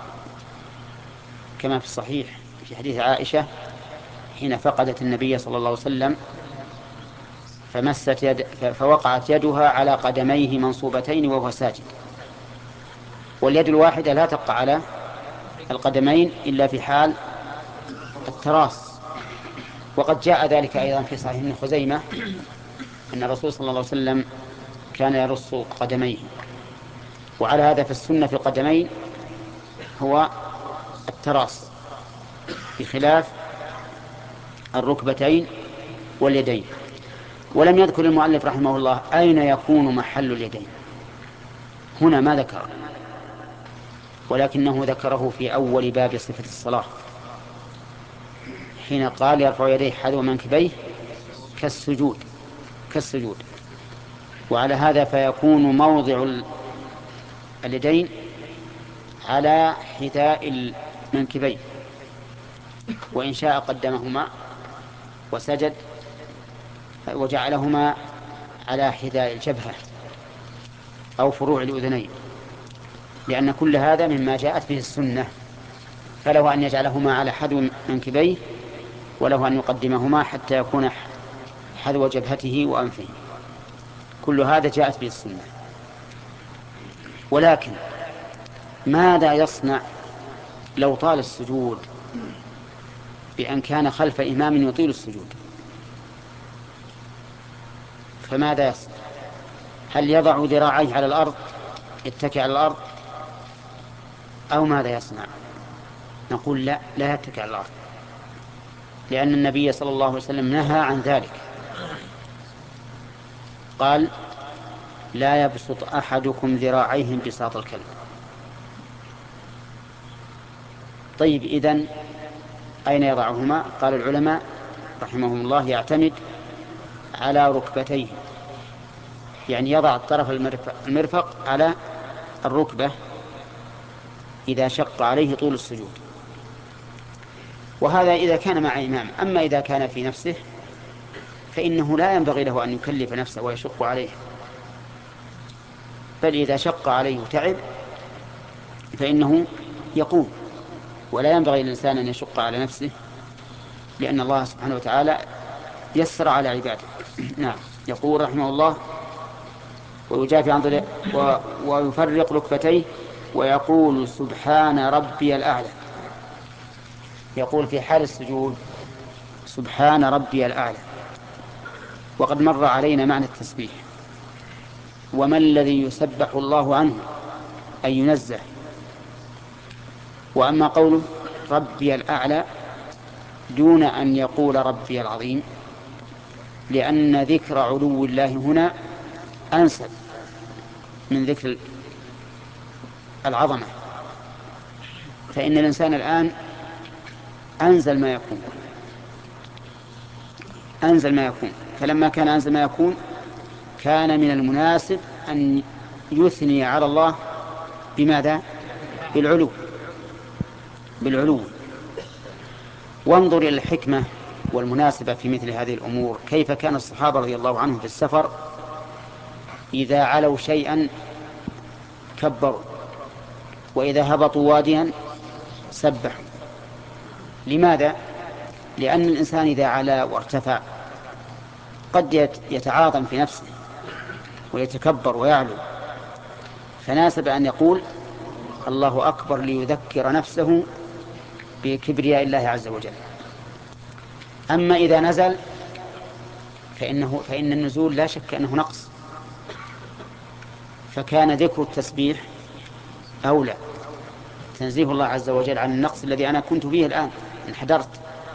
كما في الصحيح في حديث عائشة حين فقدت النبي صلى الله عليه وسلم فمست يد فوقعت يدها على قدميه منصوبتين وهو ساجد، واليد الواحدة لا تقع على القدمين إلا في حال التراص. وقد جاء ذلك أيضا في صحيح ابن خزيمة أن الرسول صلى الله عليه وسلم كان يرص قدميه. وعلى هذا في السنة في القدمين هو التراص بخلاف الركبتين واليدين. ولم يذكر المؤلف رحمه الله أين يكون محل اليدين، هنا ما ذكر، ولكنه ذكره في أول باب صفة الصلاة حين قال يرفع يديه حذو منكبيه كالسجود كالسجود وعلى هذا فيكون موضع اليدين على حذاء المنكبين، وإن شاء قدمهما وسجد وجعلهما على حذاء الجبهة أو فروع الأذنين، لأن كل هذا مما جاءت به السنة، فله أن يجعلهما على حذو منكبيه وله أن يقدمهما حتى يكون حذو جبهته وأنفه، كل هذا جاءت به السنة. ولكن ماذا يصنع لو طال السجود بأن كان خلف إمام يطيل السجود؟ فماذا يصنع؟ هل يضع ذراعيه على الأرض يتكئ على الأرض أو ماذا يصنع؟ نقول لا لا يتكئ على الأرض، لأن النبي صلى الله عليه وسلم نهى عن ذلك، قال لا يبسط أحدكم ذراعيه بساط الكلب. طيب إذن أين يضعهما؟ قال العلماء رحمهم الله يعتمد على ركبتيه، يعني يضع طرف المرفق على الركبة إذا شق عليه طول السجود، وهذا إذا كان مع إمام. أما إذا كان في نفسه فإنه لا ينبغي له أن يكلف نفسه ويشق عليه، بل إذا شق عليه تعب فإنه يقوم، ولا ينبغي للإنسان أن يشق على نفسه، لأن الله سبحانه وتعالى يسر على عباده. نعم. يقول رحمه الله ويجافي عن ضلع ويفرق ركبتيه ويقول سبحان ربي الأعلى، يقول في حال السجود سبحان ربي الأعلى. وقد مر علينا معنى التسبيح، وما الذي يسبح الله عنه أن ينزه. وأما قوله ربي الأعلى دون أن يقول ربي العظيم، لأن ذكر علو الله هنا أنسب من ذكر العظمة، فإن الإنسان الآن أنزل ما يكون أنزل ما يكون فلما كان أنزل ما يكون كان من المناسب أن يثني على الله بماذا؟ بالعلو بالعلو وانظر إلى الحكمة والمناسبة في مثل هذه الأمور. كيف كان الصحابة رضي الله عنهم في السفر إذا علوا شيئا كبروا، وإذا هبطوا واديا سبحوا. لماذا؟ لأن الإنسان إذا علا وارتفع قد يتعاظم في نفسه ويتكبر ويعلو، فناسب أن يقول الله أكبر ليذكر نفسه بكبرياء الله عز وجل. أما إذا نزل فإنه فإن النزول لا شك أنه نقص، فكان ذكر التسبيح أولى، تنزيه الله عز وجل عن النقص الذي أنا كنت فيه الآن انحدرت.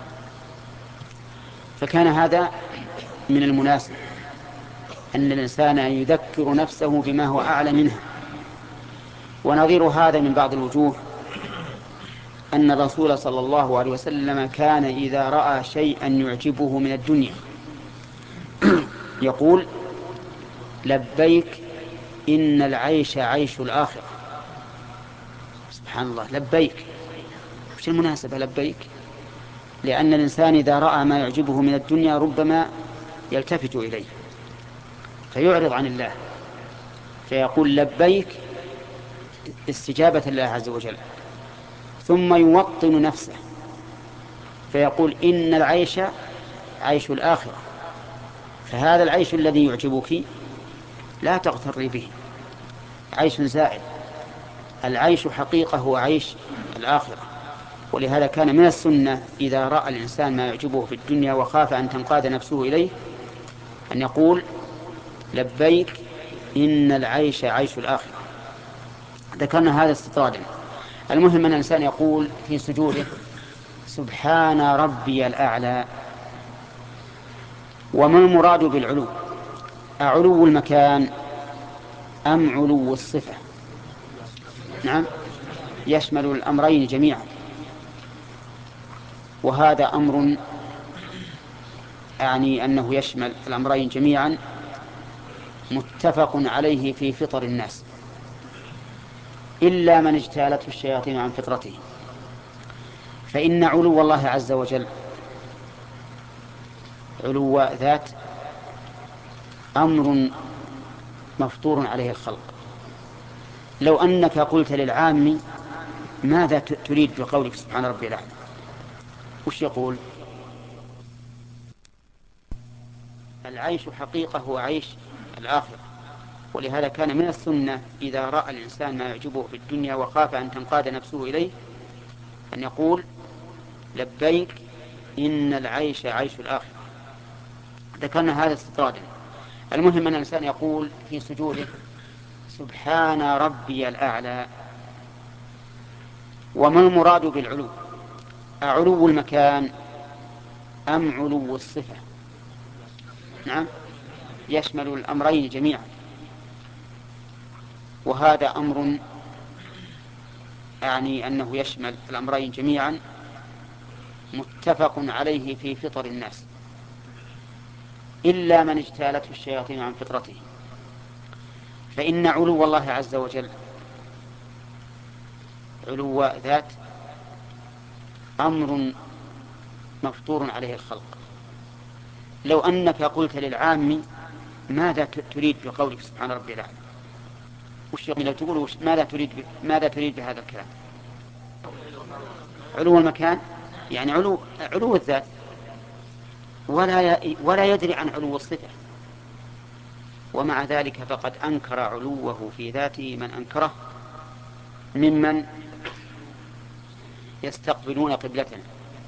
فكان هذا من المناسب أن الإنسان يذكر نفسه بما هو أعلى منها. ونظير هذا من بعض الوجوه أن الرسول صلى الله عليه وسلم كان إذا رأى شيئا يعجبه من الدنيا يقول لبيك إن العيش عيش الآخرة. سبحان الله، لبيك. وش المناسبة لبيك؟ لأن الإنسان إذا رأى ما يعجبه من الدنيا ربما يلتفت إليه فيعرض عن الله، فيقول لبيك استجابة لله عز وجل، ثم يوطن نفسه فيقول إن العيش عيش الآخرة. فهذا العيش الذي يعجبك لا تغتري به، عيش زائل. العيش حقيقة هو عيش الآخرة. ولهذا كان من السنة إذا رأى الإنسان ما يعجبه في الدنيا وخاف أن تنقاد نفسه إليه أن يقول لبيك إن العيش عيش الآخرة. ذكرنا هذا استطرادا. المهم أن الإنسان يقول في سجوده سبحان ربي الأعلى، وما المراد بالعلو؟ أعلو المكان أم علو الصفة؟ نعم، يشمل الأمرين جميعا، وهذا أمر يعني أنه يشمل الأمرين جميعا متفق عليه في فطر الناس، إلا من اجتالته الشياطين عن فطرته. فإن علو الله عز وجل علو ذات أمر مفطور عليه الخلق. لو أنك قلت للعام ماذا تريد بقولك سبحان ربي الأعلى، وش يقول؟ العيش حقيقة هو عيش الآخرة، ولهذا كان من السنة إذا رأى الإنسان ما يعجبه في الدنيا وخاف أن تنقاد نفسه إليه أن يقول لبيك إن العيش عيش الآخرة. ذكرنا هذا استطرادا. المهم أن الإنسان يقول في سجوده سبحان ربي الأعلى. وما المراد بالعلو؟ أعلو المكان أم علو الصفة؟ نعم، يشمل الأمرين جميعا، وهذا أمر يعني أنه يشمل الأمرين جميعا متفق عليه في فطر الناس، إلا من اجتالته الشياطين عن فطرته. فإن علو الله عز وجل علو ذات أمر مفطور عليه الخلق. لو أنك قلت للعام ماذا تريد بقولك سبحان ربي الأعلى، وش يقول؟ لو تقول ماذا تريد ماذا تريد بهذا الكلام؟ علو المكان يعني علو علو الذات، ولا ولا يدري عن علو الصفة. ومع ذلك فقد أنكر علوه في ذاته من أنكره ممن يستقبلون قبلتنا.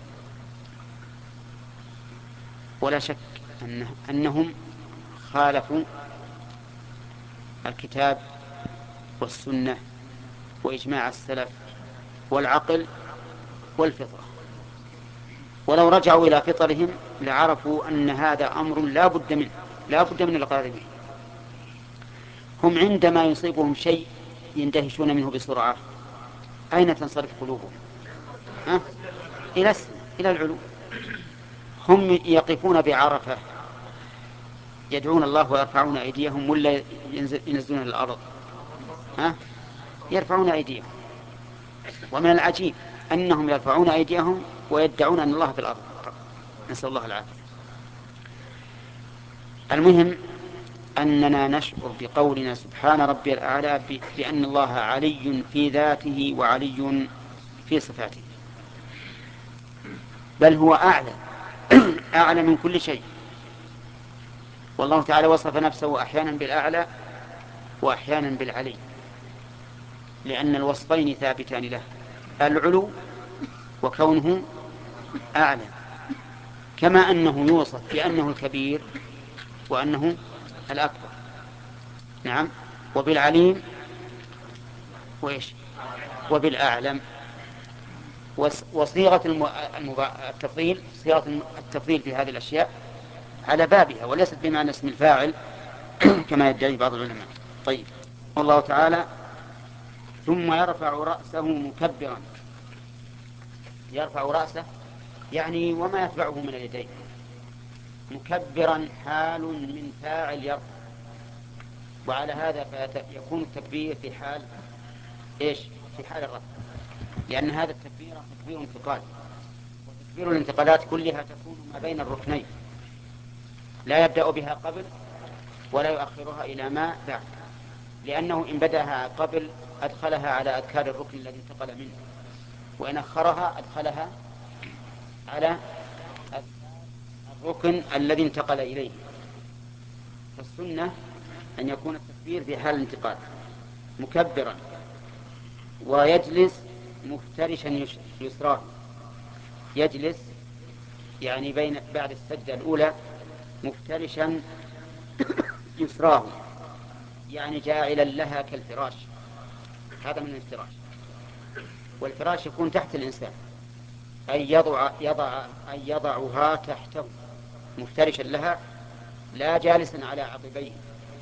ولا شك أنه أنهم خالفوا الكتاب والسنة وإجماع السلف والعقل والفطرة، ولو رجعوا إلى فطرهم لعرفوا أن هذا أمر لا بد منه لا بد من الإقرار به. هم عندما يصيبهم شيء يندهشون منه بسرعة، أين تنصرف قلوبهم؟ ها؟ إلى السماء، إلى العلو. هم يقفون بعرفة يدعون الله ويرفعون أيديهم، ولا ينزلون الأرض؟ ها؟ يرفعون أيديهم. ومن العجيب أنهم يرفعون أيديهم ويدعون أن الله في الأرض، نسأل الله العافية. المهم أننا نشعر بقولنا سبحان ربي الأعلى بأن الله علي في ذاته وعلي في صفاته، بل هو أعلى أعلى من كل شيء. والله تعالى وصف نفسه أحيانا بالأعلى وأحيانا بالعلي، لأن الوصفين ثابتان له، العلو وكونه أعلى، كما أنه يوصف بأنه الكبير وأنه الأكبر. نعم، وبالعليم وإيش وبالأعلم. وصيغة التفضيل صيغة التفضيل في هذه الأشياء على بابها وليست بمعنى اسم الفاعل كما يدعي بعض العلماء. طيب، والله تعالى ثم يرفع رأسه مكبرا. يرفع رأسه يعني وما يتبعه من اليدين، مكبرا حال من فاعل يرفع. وعلى هذا فيكون التكبير في حال إيش؟ في حال الرفع، لأن هذا التكبير تكبير انتقال، وتكبير الانتقالات كلها تكون ما بين الركنين، لا يبدأ بها قبل ولا يؤخرها إلى ما بعد، لأنه إن بدأها قبل أدخلها على أذكار الركن الذي انتقل منه، وإن أخرها أدخلها على الركن الذي انتقل إليه. فالسنة أن يكون التكبير في حال الانتقال مكبرا، ويجلس مفترشا يسراه. يجلس يعني بين بعد السجدة الأولى مفترشا يسراه، يعني جاعلا لها كالفراش. هذا من الافتراش، والفراش يكون تحت الإنسان، أي يضع, يضع أي يضعها تحته مفترشا لها لا جالسا على عقبيه،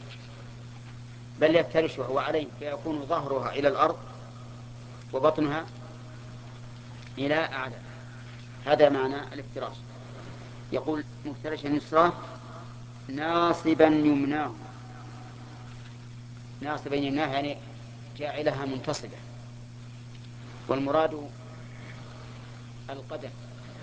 بل يفترش وهو عليه، فيكون ظهرها إلى الأرض وبطنها إلى أعلى. هذا معنى الافتراش. يقول مفترشا يسراه ناصبا يمناه. ناصبا يمناه يعني جاعلها منتصبة، والمراد القدم،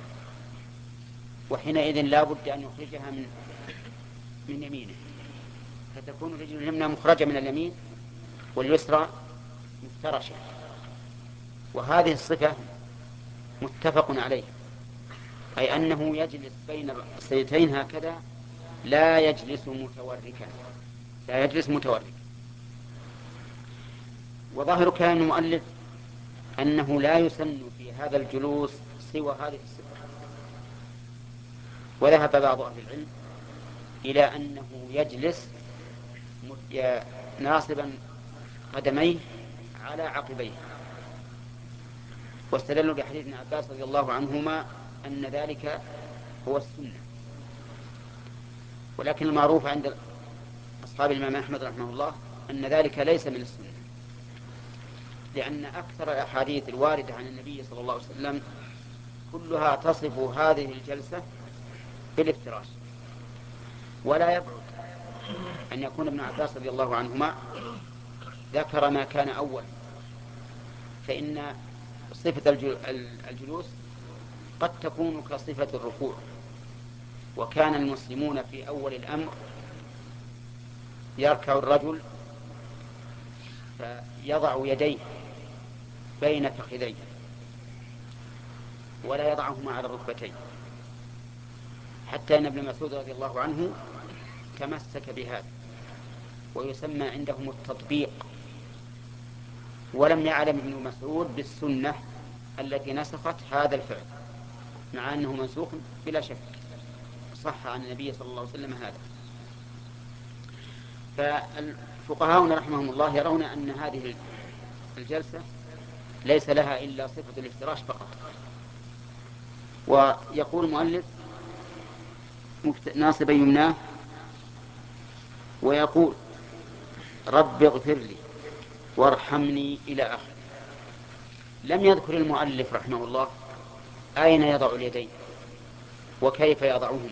وحينئذ لا بد أن يخرجها من من يمينه، فتكون الرجل اليمنى مخرجة من اليمين واليسرى مفترشة. وهذه الصفة متفق عليه، أي أنه يجلس بين السيدتين هكذا، لا يجلس متوركا، لا يجلس متوركا. وظاهر كلام المؤلف أنه لا يسن في هذا الجلوس سوى هذه الصفة. وذهب بعض أهل العلم إلى أنه يجلس ناصبا قدميه على عقبيه، واستدلوا بحديث ابن عباس رضي الله عنهما أن ذلك هو السنة. ولكن المعروف عند أصحاب الإمام أحمد رحمه الله أن ذلك ليس من السنة، لأن أكثر الأحاديث الواردة عن النبي صلى الله عليه وسلم كلها تصف هذه الجلسة بالافتراش. ولا يبعد أن يكون ابن عباس رضي الله عنهما ذكر ما كان أول، فإن صفة الجلوس قد تكون كصفة الركوع. وكان المسلمون في أول الأمر يركع الرجل فيضع يديه بين فخذيه ولا يضعهما على الركبتين، حتى أن ابن مسعود رضي الله عنه تمسك بهذا، ويسمى عندهم التطبيق. ولم يعلم ابن مسعود بالسنة التي نسخت هذا الفعل، مع أنه منسوخ بلا شك، صح عن النبي صلى الله عليه وسلم هذا. فالفقهاء رحمهم الله يرون أن هذه الجلسة ليس لها إلا صفة الافتراش فقط. ويقول المؤلف ناصبا يمناه، ويقول رب اغفر لي وارحمني إلى آخره. لم يذكر المؤلف رحمه الله أين يضع اليدين وكيف يضعهما،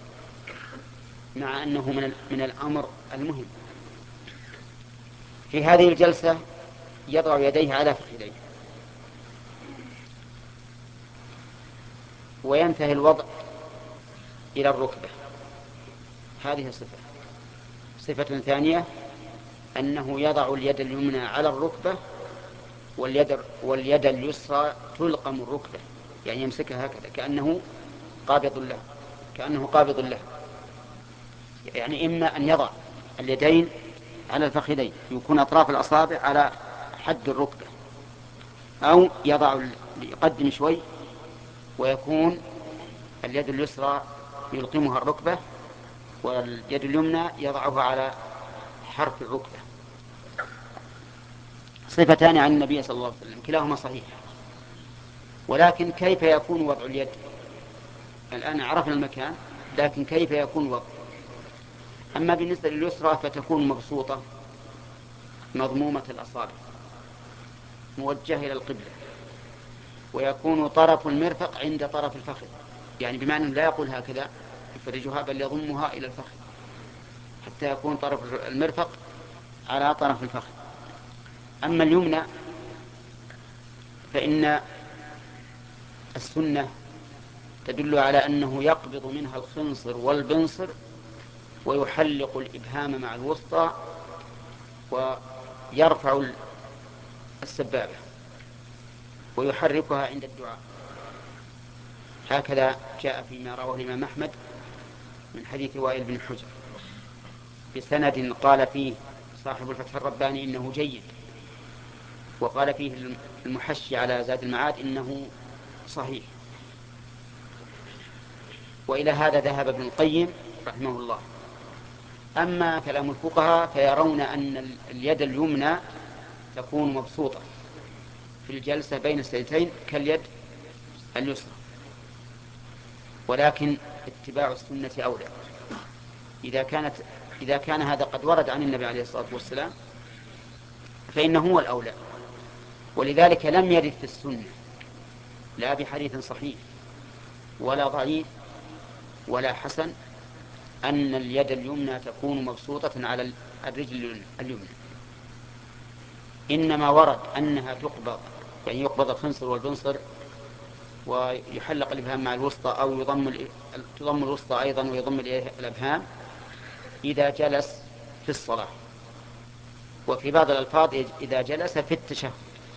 مع أنه من من الأمر المهم. في هذه الجلسة يضع يديه على فخذيه، وينتهي الوضع إلى الركبة. هذه صفة. صفة ثانية أنه يضع اليد اليمنى على الركبة، واليد, واليد اليسرى تلقم الركبة، يعني يمسكها هكذا كأنه قابض له، كأنه قابض له. يعني إما أن يضع اليدين على الفخذين يكون أطراف الأصابع على حد الركبة، أو يضع يقدم شوي ويكون اليد اليسرى يلقمها الركبة، واليد اليمنى يضعها على حرف الركبة. صفتان عن النبي صلى الله عليه وسلم كلاهما صحيح. ولكن كيف يكون وضع اليد؟ الآن عرفنا المكان، لكن كيف يكون وضع؟ أما بالنسبة لليسرى فتكون مبسوطة مضمومة الأصابع موجهة إلى القبلة، ويكون طرف المرفق عند طرف الفخذ، يعني بمعنى لا يقول هكذا يفرجها بل يضمها إلى الفخذ حتى يكون طرف المرفق على طرف الفخذ. أما اليمنى فإن السنة تدل على أنه يقبض منها الخنصر والبنصر ويحلق الإبهام مع الوسطى ويرفع السبابة ويحركها عند الدعاء. هكذا جاء فيما رواه الإمام أحمد من حديث وائل بن حجر بسند قال فيه صاحب الفتح الرباني إنه جيد، وقال فيه المحشي على زاد المعاد إنه صحيح. وإلى هذا ذهب ابن القيم رحمه الله. أما كلام الفقهاء فيرون أن اليد اليمنى تكون مبسوطة في الجلسة بين السجدتين كاليد اليسرى، ولكن اتباع السنة أولى. إذا كانت إذا كان هذا قد ورد عن النبي عليه الصلاة والسلام فإنه هو الأولى. ولذلك لم يرد في السنة لا بحديث صحيح ولا ضعيف ولا حسن أن اليد اليمنى تكون مبسوطة على الرجل اليمنى، إنما ورد أنها تقبض، يعني يقبض الخنصر والبنصر ويحلق الإبهام مع الوسطى، أو يضم تضم الوسطى أيضا ويضم الإبهام إذا جلس في الصلاة، وفي بعض الألفاظ إذا جلس في التشهد،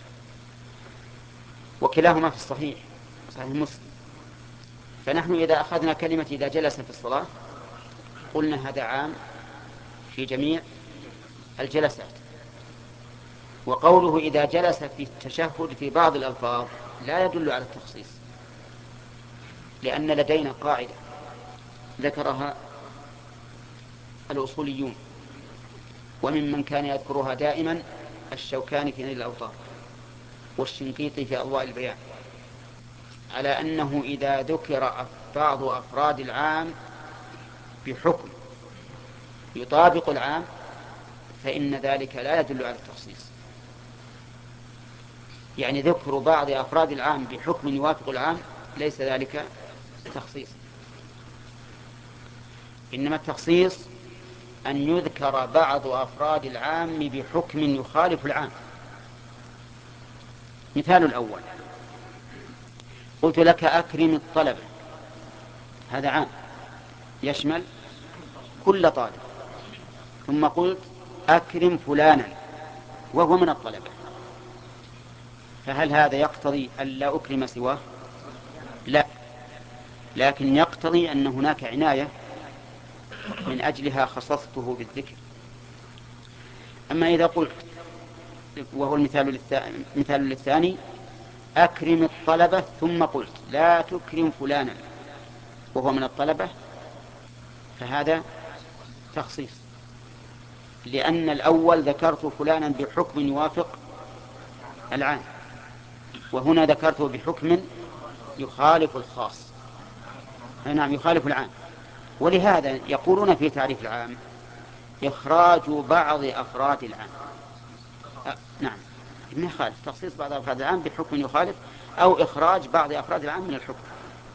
وكلاهما في الصحيح صحيح مسلم. فنحن إذا أخذنا كلمة إذا جلس في الصلاة قلنا هذا عام في جميع الجلسات، وقوله إذا جلس في التشهد في بعض الألفاظ لا يدل على التخصيص، لأن لدينا قاعدة ذكرها الأصوليون وممن كان يذكرها دائما الشوكاني في نيل الأوطار والشنقيطي في أضواء البيان، على أنه إذا ذكر بعض أفراد العام بحكم يطابق العام فإن ذلك لا يدل على التخصيص. يعني ذكر بعض أفراد العام بحكم يوافق العام ليس ذلك تخصيص، إنما التخصيص أن يذكر بعض أفراد العام بحكم يخالف العام. مثال الأول: قلت لك أكرم الطلبة، هذا عام يشمل كل طالب، ثم قلت أكرم فلانا وهو من الطلبة، فهل هذا يقتضي أن لا أكرم سواه؟ لا، لكن يقتضي أن هناك عناية من أجلها خصصته بالذكر. أما إذا قلت، وهو المثال مثال للثاني، أكرم الطلبة ثم قلت لا تكرم فلانا وهو من الطلبة، فهذا تخصيص، لأن الأول ذكرت فلانا بحكم يوافق العام، وهنا ذكرته بحكم يخالف الخاص، نعم يخالف العام. ولهذا يقولون في تعريف العام إخراج بعض أفراد العام، أه نعم ما يخالف تخصيص بعض أفراد العام بحكم يخالف، أو إخراج بعض أفراد العام من الحكم،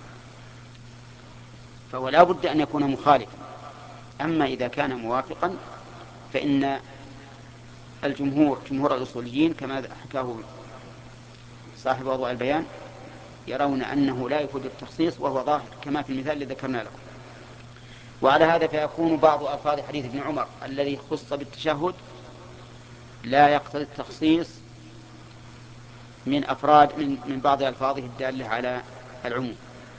فهو لا بد أن يكون مخالفا. أما إذا كان موافقا فإن الجمهور جمهور الأصوليين كما حكاه صاحب أضواء البيان يرون أنه لا يفيد التخصيص، وهو ظاهر كما في المثال الذي ذكرنا لكم. وعلى هذا فيكون بعض ألفاظ حديث ابن عمر الذي خص بالتشهد لا يقتضي التخصيص من أفراد من, من بعض ألفاظه الدالة على العموم.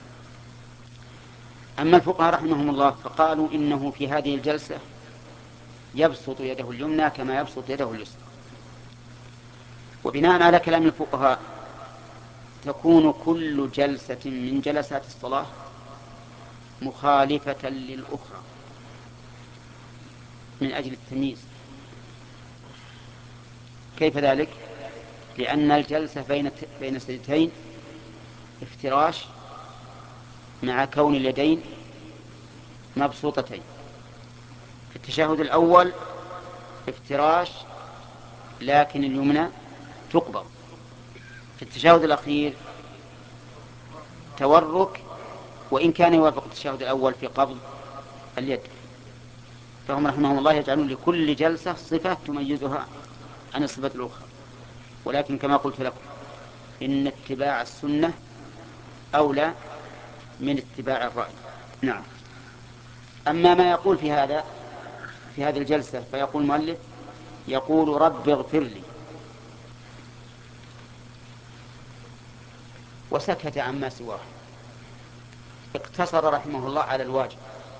أما الفقهاء رحمهم الله فقالوا إنه في هذه الجلسة يبسط يده اليمنى كما يبسط يده اليسرى. وبناء على كلام الفقهاء تكون كل جلسة من جلسات الصلاة مخالفة للأخرى من أجل التمييز. كيف ذلك؟ لأن الجلسة بين بين السجدتين افتراش مع كون اليدين مبسوطتين. في التشهد الأول افتراش لكن اليمنى تقبض. في التشهد الأخير تورك وإن كان يوافق التشهد الأول في قبض اليد. فهم رحمهم الله يجعلون لكل جلسة صفة تميزها عن الصفة الأخرى، ولكن كما قلت لكم إن اتباع السنة أولى من اتباع الرأي. نعم. أما ما يقول في هذا في هذه الجلسة فيقول المؤلف يقول رب اغفر لي، وسكت عما سواه، اقتصر رحمه الله على الواجب.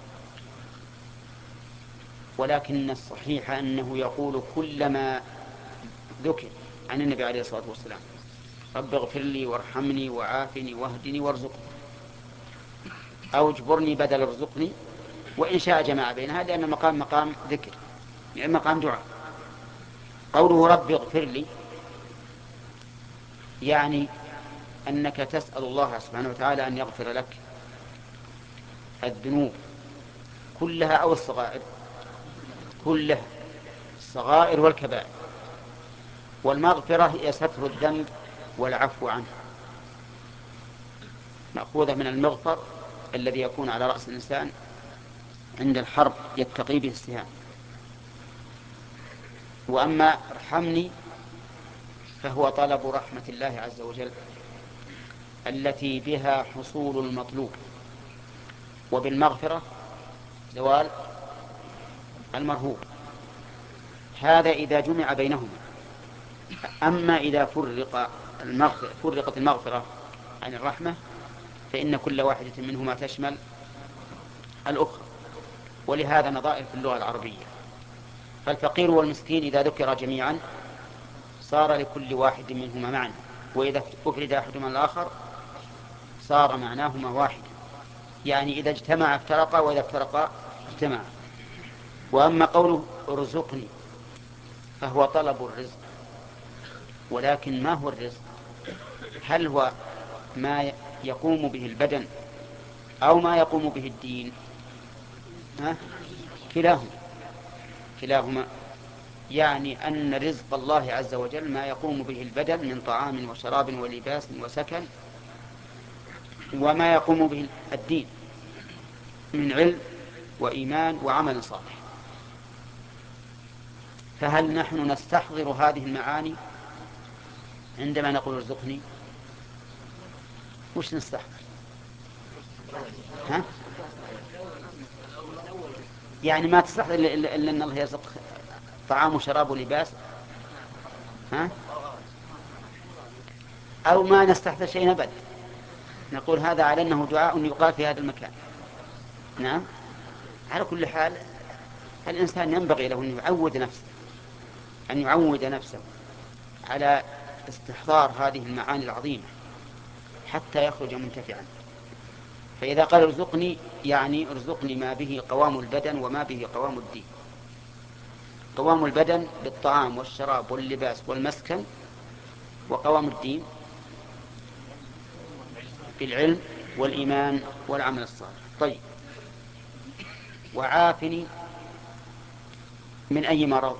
ولكن الصحيح أنه يقول كلما ذكر عن النبي عليه الصلاة والسلام رب اغفر لي وارحمني وعافني واهدني وارزقني، أو اجبرني بدل ارزقني، وإن شاء جمع بينها، لأن المقام مقام ذكر يعني مقام دعاء. قوله رب اغفر لي يعني أنك تسأل الله سبحانه وتعالى أن يغفر لك الذنوب كلها أو الصغائر؟ كلها، الصغائر والكبائر. والمغفرة هي ستر الذنب والعفو عنه، مأخوذة من المغفر الذي يكون على رأس الإنسان عند الحرب يتقي به السهام. وأما ارحمني فهو طلب رحمة الله عز وجل التي بها حصول المطلوب، وبالمغفرة زوال المرهوب. هذا إذا جمع بينهما. أما إذا فرق المغفرة فرقت المغفرة عن الرحمة فإن كل واحدة منهما تشمل الأخرى، ولهذا نظائر في اللغة العربية. فالفقير والمسكين إذا ذكر جميعا صار لكل واحد منهما معنى، وإذا أفرد أحدهما الآخر صار معناهما واحدا، يعني إذا اجتمع افترقا وإذا افترقا اجتمعا. وأما قوله ارزقني فهو طلب الرزق، ولكن ما هو الرزق؟ هل هو ما يقوم به البدن أو ما يقوم به الدين؟ ها؟ كلاهما كلاهما يعني أن رزق الله عز وجل ما يقوم به البدن من طعام وشراب ولباس وسكن، وما يقوم به الدين من علم وإيمان وعمل صالح. فهل نحن نستحضر هذه المعاني عندما نقول ارزقني؟ وش نستحضر؟ ها؟ يعني ما تستحضر إلا أن الله يرزق طعام وشراب ولباس، ها؟ أو ما نستحضر شيء أبدا، نقول هذا على أنه دعاء يقال في هذا المكان. نعم. على كل حال الإنسان ينبغي له أن يعود نفسه أن يعود نفسه على استحضار هذه المعاني العظيمة حتى يخرج منتفعا. فإذا قال ارزقني يعني ارزقني ما به قوام البدن وما به قوام الدين. قوام البدن بالطعام والشراب واللباس والمسكن، وقوام الدين بالعلم والإيمان والعمل الصالح. طيب، وعافني من أي مرض؟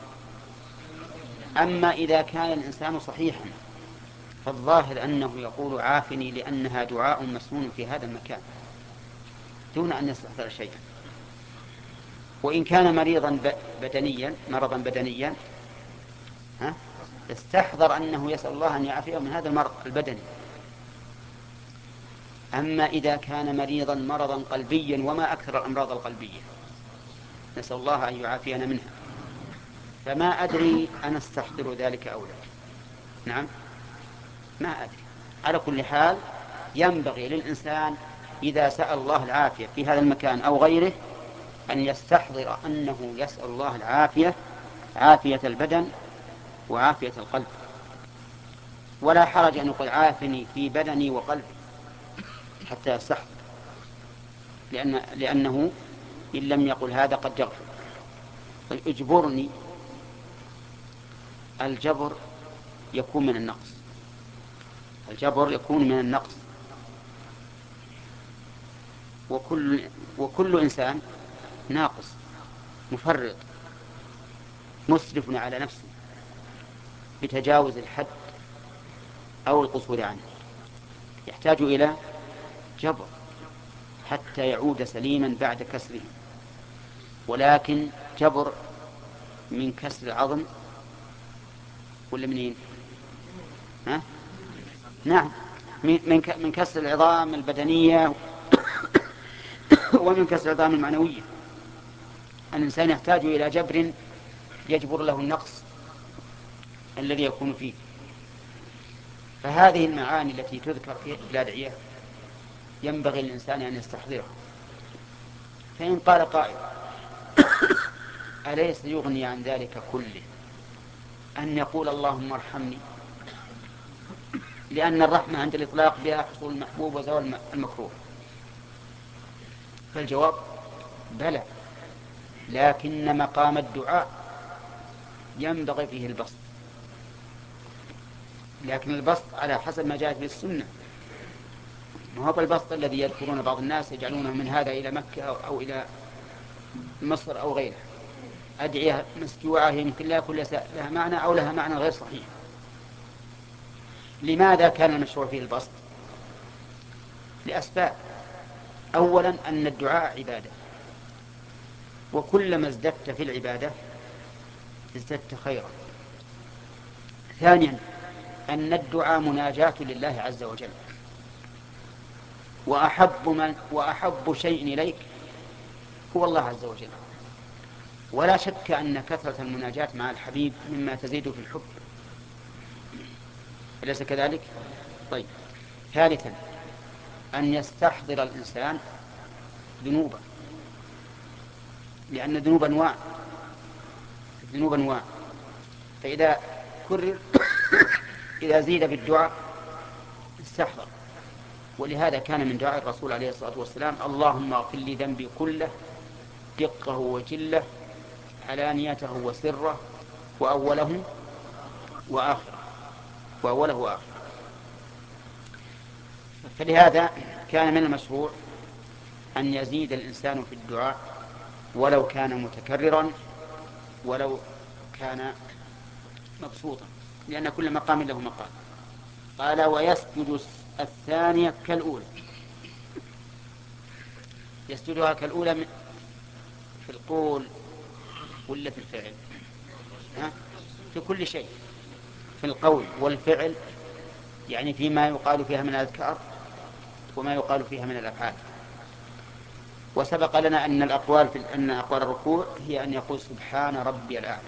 أما إذا كان الإنسان صحيحا فالظاهر أنه يقول عافني لأنها دعاء مسنون في هذا المكان دون أن يستحضر شيئا. وإن كان مريضا بدنيا مرضا بدنيا ها استحضر أنه يسأل الله أن يعافيه من هذا المرض البدني. أما إذا كان مريضا مرضا قلبيا، وما أكثر الأمراض القلبية، نسأل الله أن يعافينا منها، فما أدري أنا استحضر ذلك أو لا. نعم، ما أدري. على كل حال ينبغي للإنسان إذا سأل الله العافية في هذا المكان أو غيره أن يستحضر أنه يسأل الله العافية، عافية البدن وعافية القلب. ولا حرج أن يقول عافني في بدني وقلبي حتى يستحضر، لأن لأنه إن لم يقل هذا قد يغفر. اجبرني، الجبر يكون من النقص، الجبر يكون من النقص. وكل, وكل إنسان ناقص مفرط مسرف على نفسه بتجاوز الحد أو القصور عنه، يحتاج إلى جبر حتى يعود سليما بعد كسره. ولكن جبر من كسر العظم ولا منين؟ ها؟ نعم، من من كسر العظام البدنية ومن كسر العظام المعنوية. الإنسان يحتاج إلى جبر يجبر له النقص الذي يكون فيه. فهذه المعاني التي تذكر في الأدعية ينبغي للإنسان أن يستحضرها. فإن قال قائل أليس يغني عن ذلك كله أن يقول اللهم ارحمني، لأن الرحمة عند الإطلاق بها حصول المحبوب وزوال المكروه؟ فالجواب بلى، لكن مقام الدعاء ينبغي فيه البسط، لكن البسط على حسب ما جاءت به السنة، ما هو البسط الذي يذكرون بعض الناس يجعلونه من هذا إلى مكة أو إلى مصر أو غيرها، أدعية مسجوعة يمكن لا يكون لها معنى أو لها معنى غير صحيح. لماذا كان المشروع فيه البسط؟ لأسباب. أولا أن الدعاء عبادة، وكلما ازددت في العبادة ازددت خيرا. ثانيا أن الدعاء مناجاة لله عز وجل، وأحب, من وأحب شيء إليك هو الله عز وجل، ولا شك أن كثرة المناجاة مع الحبيب مما تزيد في الحب، أليس كذلك؟ طيب. ثالثا أن يستحضر الإنسان ذنوبا، لأن الذنوب أنواع الذنوب أنواع فإذا كرر إذا زيد بالدعاء استحضر. ولهذا كان من دعاء الرسول عليه الصلاة والسلام: اللهم اغفر لي ذنبي كله دقه وجله علانيته وسره وأوله وآخره وأوله وآخره. فلهذا كان من المشروع أن يزيد الإنسان في الدعاء ولو كان متكررا ولو كان مبسوطا، لأن كل مقام له مقام. قال: ويسجد الثانية كالأولى. يسجدها كالأولى في القول ولا في الفعل؟ ها؟ في كل شيء، في القول والفعل، يعني فيما يقال فيها من الأذكار وما يقال فيها من الأفعال. وسبق لنا أن الأقوال في أن أقوال الركوع هي أن يقول سبحان ربي الأعلى.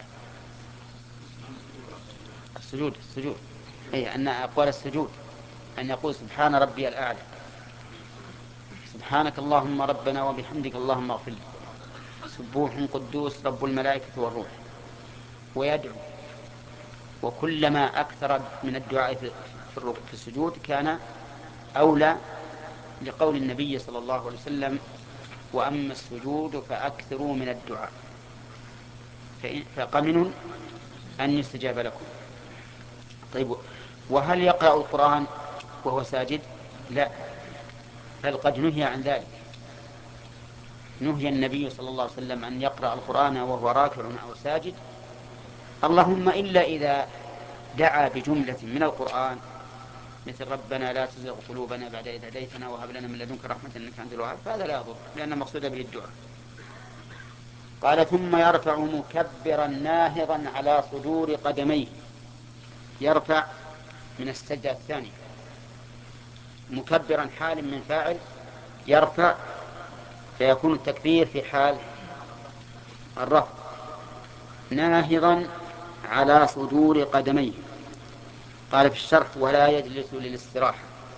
السجود السجود أي أن أقوال السجود أن يقول سبحان ربي الأعلى، سبحانك اللهم ربنا وبحمدك اللهم اغفر لي، سبوح قدوس رب الملائكة والروح، ويدعو. وكلما أكثر من الدعاء في السجود كان أولى، لقول النبي صلى الله عليه وسلم: وأما السجود فأكثروا من الدعاء فقمن أن يستجاب لكم. طيب، وهل يقرأ القرآن وهو ساجد؟ لا، بل قد نهي عن ذلك. نهي النبي صلى الله عليه وسلم أن يقرأ القرآن وهو راكع أو ساجد، اللهم إلا إذا دعا بجملة من القرآن مثل ربنا لا تزغ قلوبنا بعد إذ هديتنا وهب لنا من لدنك رحمة إنك أنت الوهاب، فهذا لا يضر لأن المقصود به الدعاء. قال: ثم يرفع مكبرا ناهضا على صدور قدميه. يرفع من السجدة الثانية، مكبرا حال من فاعل يرفع، فيكون التكبير في حال الرفع. ناهضا على صدور قدميه. قال في الشرح: ولا يجلس للاستراحة،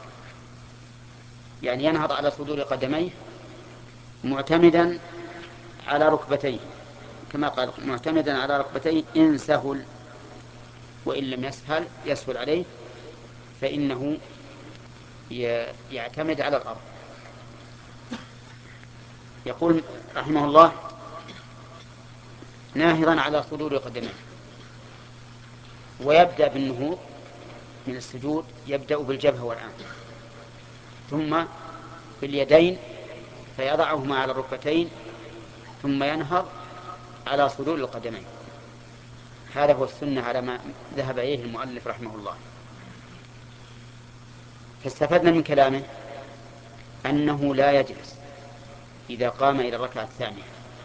يعني ينهض على صدور قدميه معتمدا على ركبتيه، كما قال: معتمدا على ركبتيه إن سهل، وإن لم يسهل يسهل عليه فإنه يعتمد على الأرض. يقول رحمه الله: ناهضا على صدور قدميه. ويبدأ بالنهوض من السجود، يبدأ بالجبهة والعنق، ثم باليدين فيضعهما على الركبتين، ثم ينهض على صدور القدمين. هذا هو السنة على ما ذهب إليه المؤلف رحمه الله. فاستفدنا من كلامه أنه لا يجلس إذا قام إلى الركعة الثانية،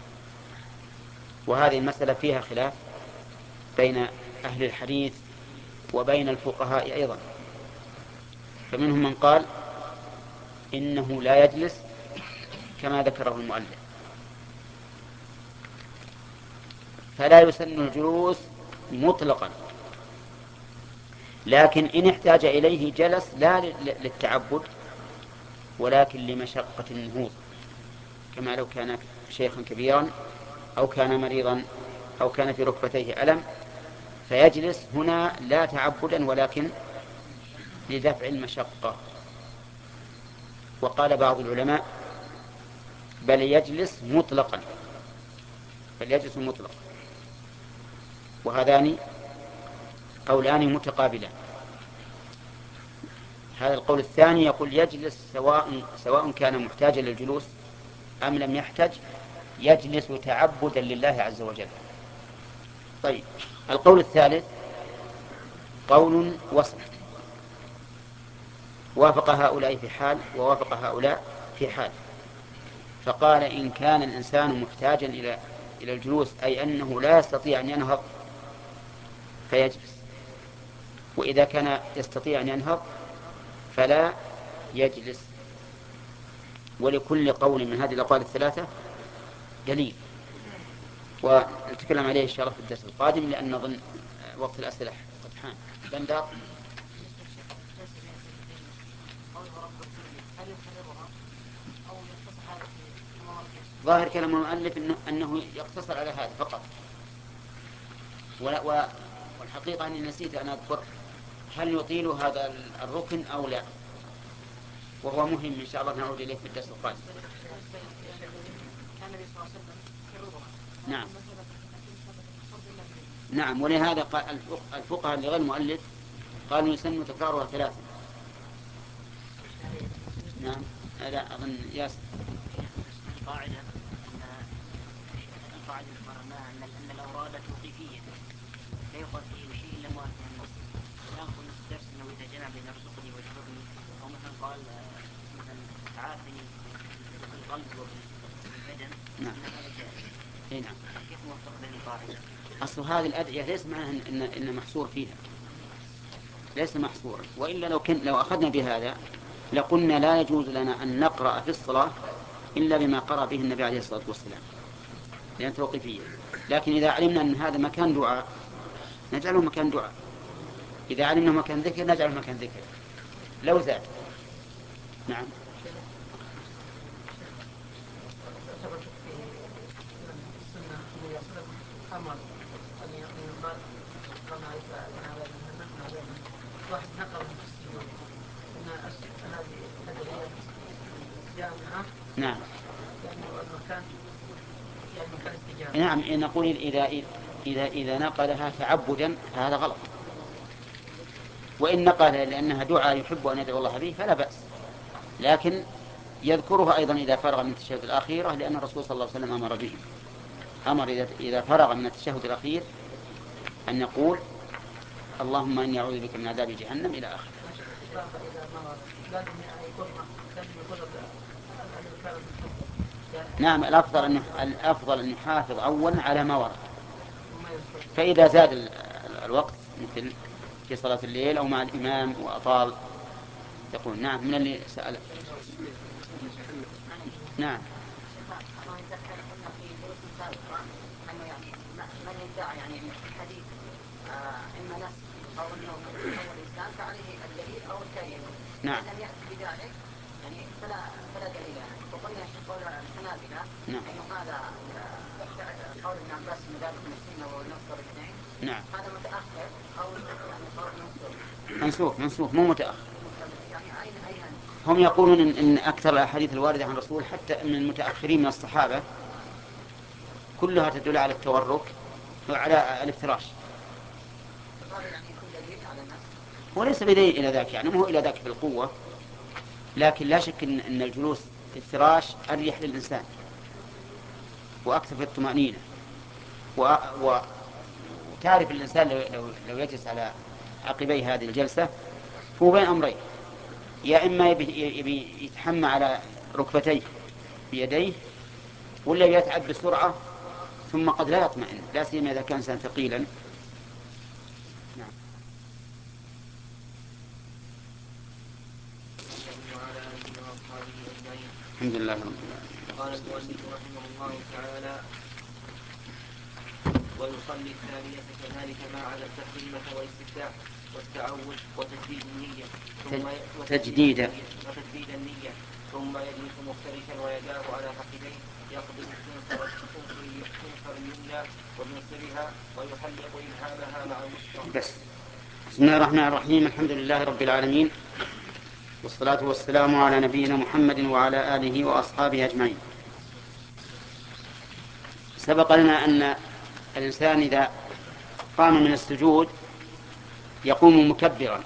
وهذه المسألة فيها خلاف بين أهل الحديث وبين الفقهاء أيضا. فمنهم من قال إنه لا يجلس كما ذكره المؤلف، فلا يسن الجلوس مطلقا، لكن إن احتاج إليه جلس لا للتعبد ولكن لمشقة النهوض، كما لو كان شيخا كبيرا أو كان مريضا أو كان في ركبتيه ألم، فيجلس هنا لا تعبدا ولكن لدفع المشقة. وقال بعض العلماء: بل يجلس مطلقا، بل يجلس مطلقا. وهذان قولان متقابلان. هذا القول الثاني يقول يجلس سواء سواء كان محتاجا للجلوس أم لم يحتج، يجلس تعبدا لله عز وجل. طيب، القول الثالث قول وسط، وافق هؤلاء في حال ووافق هؤلاء في حال، فقال إن كان الإنسان محتاجا إلى إلى الجلوس، أي أنه لا يستطيع أن ينهض فيجلس، وإذا كان يستطيع أن ينهض فلا يجلس. ولكل قول من هذه الأقوال الثلاثة دليل، ونتكلم عليه إن شاء الله في الدرس القادم، لأن نظن وقت الأسئلة قد حان. بندر. ظاهر كلام المؤلف إنه, أنه يقتصر على هذا فقط، والحقيقة أني نسيت أن أذكر هل يطيل هذا الركن أو لا، وهو مهم إن شاء الله نعود إليه في الدرس القادم. نعم نعم ولهذا قال الفقهاء لغير المؤلف قالوا يسن تكرارها ثلاثة. نعم لا أظن ياسر. القاعدة القاعدة قررناها أن الأوراد توقيفية لا يقال فيه شيء إلا مؤثر النص. الآن قلنا في الدرس أنه إذا جمع بين الرزقني والجبرني، أو مثلا قال مثلا عافني بالقلب وبالبدن، نعم. إيه نعم. كيف موفق بين القاعدة؟ أصل هذه الأدعية ليس معناها إن إن محصور فيها، ليس محصورا، وإلا لو كن لو أخذنا بهذا لقلنا لا يجوز لنا أن نقرأ في الصلاة إلا بما قرأ به النبي عليه الصلاة والسلام، لأن توقيفية. لكن إذا علمنا أن هذا مكان دعاء نجعله مكان دعاء، إذا علمنا مكان ذكر نجعله مكان ذكر لو زاد. نعم. واحد نقل في السجود ان هذه الادعيه جامعه. نعم. يعني المكان يعني مكان استجابه. نعم نقول اذا اذا اذا نقلها تعبدا فهذا غلط، وان نقلها لانها دعاء يحب ان يدعو الله به فلا باس، لكن يذكرها ايضا اذا فرغ من التشهد الاخيره، لان الرسول صلى الله عليه وسلم امر به، امر اذا اذا فرغ من التشهد الاخير ان يقول اللهم اني اعوذ بك من عذاب جهنم الى اخره. نعم الافضل ان الافضل ان يحافظ اولا على ما ورد، فاذا زاد الوقت مثل في صلاه الليل او مع الامام واطال يقول. نعم من اللي سال. نعم. من يدعي يعني الحديث إما نص أو أنه أول إنسان فعليه الدليل أو التأييد. نعم. لم يأتي بذلك يعني فلا فلا دليل له. وقلنا قول الحنابلة أنه هذا قول ابن عباس مدارك من السنة ونصر الاثنين. نعم. هذا متأخر أو يعني قول منسوخ. منسوخ منسوخ مو متأخر. يعني أين أين هم يقولون إن, إن أكثر الأحاديث الواردة عن الرسول حتى من المتأخرين من الصحابة كلها تدل على التورك وعلى الافتراش. وليس بدليل إلى ذاك، يعني مو إلى ذاك بالقوة، لكن لا شك إن, إن الجلوس في الفراش أريح للإنسان وأكثر في الطمأنينة، و... و... وتعرف الإنسان لو... لو... لو يجلس على عقبي هذه الجلسة هو بين أمرين، يا إما يبي, يبي يتحمى على ركبتيه بيديه، ولا يتعب بسرعة ثم قد لا يطمئن، لا سيما إذا كان إنسان ثقيلا. نعم. الحمد لله رب العالمين. قال المؤلف رحمه الله تعالى: ويصلي الثانية كذلك ما عدا التقديمة والاستفتاح والتعوذ وتجديد النية ثم تجديد وتجديد النية ثم يجلس مفترشا ويداه على فخذيه يقبض الخنصر اليمنى وبنصرها ويحلق إلهامها مع الوسطى. بس. بسم الله الرحمن الرحيم. الحمد لله رب العالمين، والصلاة والسلام على نبينا محمد وعلى آله وأصحابه أجمعين. سبق لنا أن الإنسان إذا قام من السجود يقوم مكبرا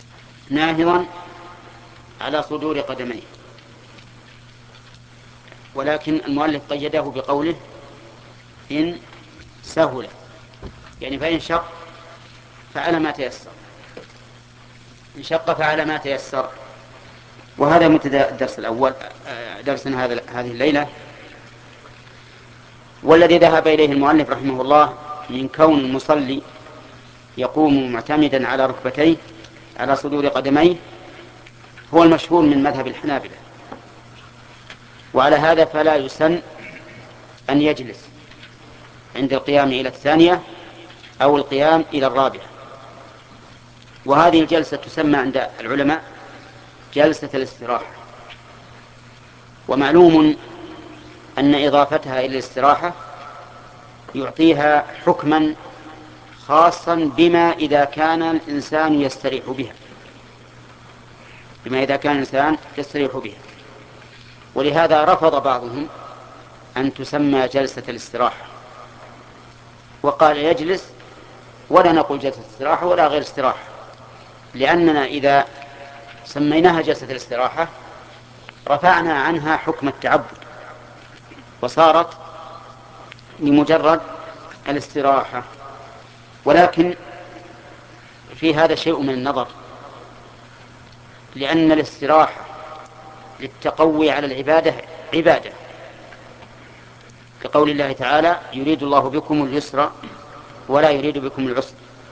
ناهضا على صدور قدميه، ولكن المؤلف قيده بقوله إن سهل، يعني فإن شق فعلى ما تيسر، إن شق فعلى ما تيسر. وهذا مبتدأ الدرس الأول، درسنا هذا هذه الليلة. والذي ذهب إليه المؤلف رحمه الله من كون المصلي يقوم معتمدا على ركبتيه على صدور قدميه هو المشهور من مذهب الحنابلة. وعلى هذا فلا يسن أن يجلس عند القيام إلى الثانية أو القيام إلى الرابعة. وهذه الجلسة تسمى عند العلماء جلسة الاستراحة. ومعلوم أن إضافتها إلى الاستراحة يعطيها حكما خاصا بما إذا كان الإنسان يستريح بها، بما إذا كان الإنسان يستريح بها. ولهذا رفض بعضهم أن تسمى جلسة الاستراحة، وقال يجلس ولا نقول جلسة استراحة ولا غير استراحة، لأننا إذا سميناها جلسة الاستراحة رفعنا عنها حكم التعبد وصارت لمجرد الاستراحة. ولكن في هذا شيء من النظر، لأن الاستراحة للتقوي على العبادة عبادة، كقول الله تعالى يريد الله بكم اليسر ولا يريد بكم العسر.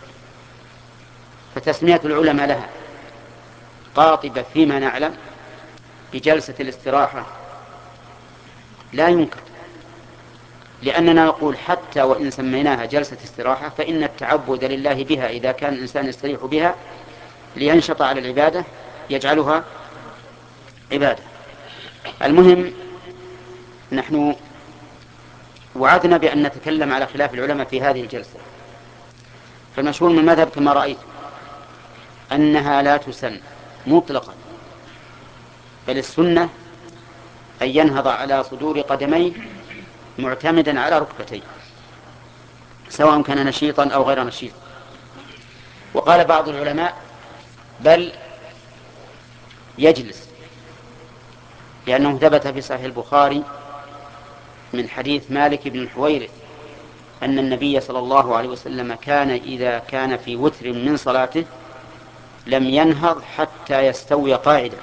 فتسمية العلماء لها قاطبة فيما نعلم بجلسة الاستراحة لا ينكر، لأننا نقول حتى وإن سميناها جلسة استراحة فإن التعبد لله بها إذا كان الإنسان يستريح بها لينشط على العبادة يجعلها عبادة. المهم نحن وعدنا بأن نتكلم على خلاف العلماء في هذه الجلسة. فالمشهور من المذهب كما رأيت أنها لا تسن مطلقا، بل السنة أن ينهض على صدور قدميه معتمدا على ركبتيه سواء كان نشيطا أو غير نشيط. وقال بعض العلماء بل يجلس، لأنه ثبت في صحيح البخاري من حديث مالك بن الحويرث أن النبي صلى الله عليه وسلم كان إذا كان في وتر من صلاته لم ينهض حتى يستوي قاعدا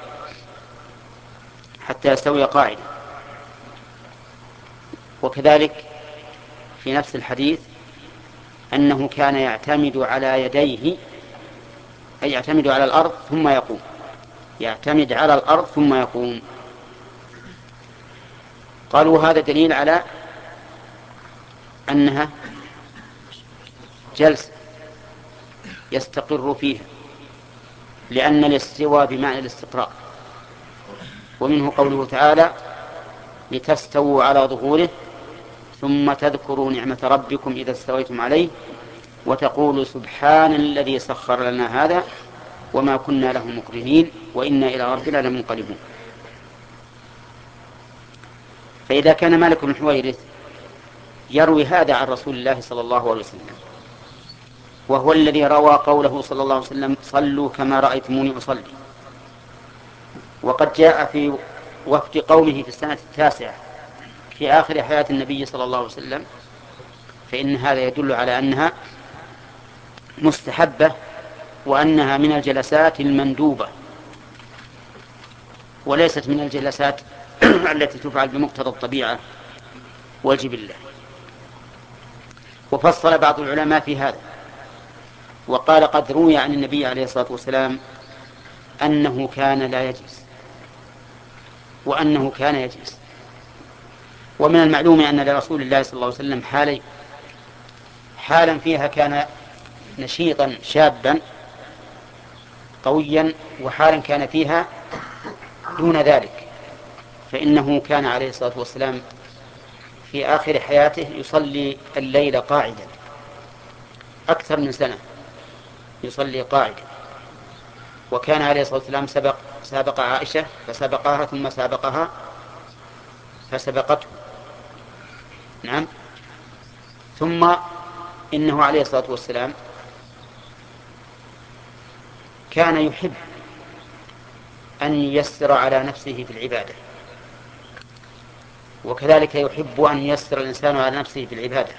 حتى يستوي قاعدا وكذلك في نفس الحديث أنه كان يعتمد على يديه، أي يعتمد على الأرض ثم يقوم، يعتمد على الأرض ثم يقوم. قالوا هذا دليل على أنها جلسة يستقر فيها، لأن الاستواء بمعنى الاستقرار. ومنه قوله تعالى لتستووا على ظهوره ثم تذكروا نعمة ربكم إذا استويتم عليه وتقولوا سبحان الذي سخر لنا هذا وما كنا له مقرنين وإنا إلى ربنا لمنقلبون. فإذا كان مالك بن الحويرث يروي هذا عن رسول الله صلى الله عليه وسلم، وهو الذي روى قوله صلى الله عليه وسلم صلوا كما رأيتموني أصلي، وقد جاء في وفد قومه في السنة التاسعة في آخر حياة النبي صلى الله عليه وسلم، فإن هذا يدل على أنها مستحبة وأنها من الجلسات المندوبة وليست من الجلسات التي تفعل بمقتضى الطبيعة والجبلة. وفصل بعض العلماء في هذا وقال قد روي عن النبي عليه الصلاة والسلام أنه كان لا يجلس وأنه كان يجلس. ومن المعلوم أن لرسول الله صلى الله عليه وسلم حالين، حالا فيها كان نشيطا شابا قويا، وحالا كان فيها دون ذلك، فإنه كان عليه الصلاة والسلام في آخر حياته يصلي الليل قاعدا أكثر من سنة، يصلي قاعدا. وكان عليه الصلاة والسلام سبق سابق عائشة فسبقها ثم سابقها فسبقته، نعم. ثم إنه عليه الصلاة والسلام كان يحب أن ييسر على نفسه في العبادة، وكذلك يحب أن ييسر الإنسان على نفسه بالعبادة،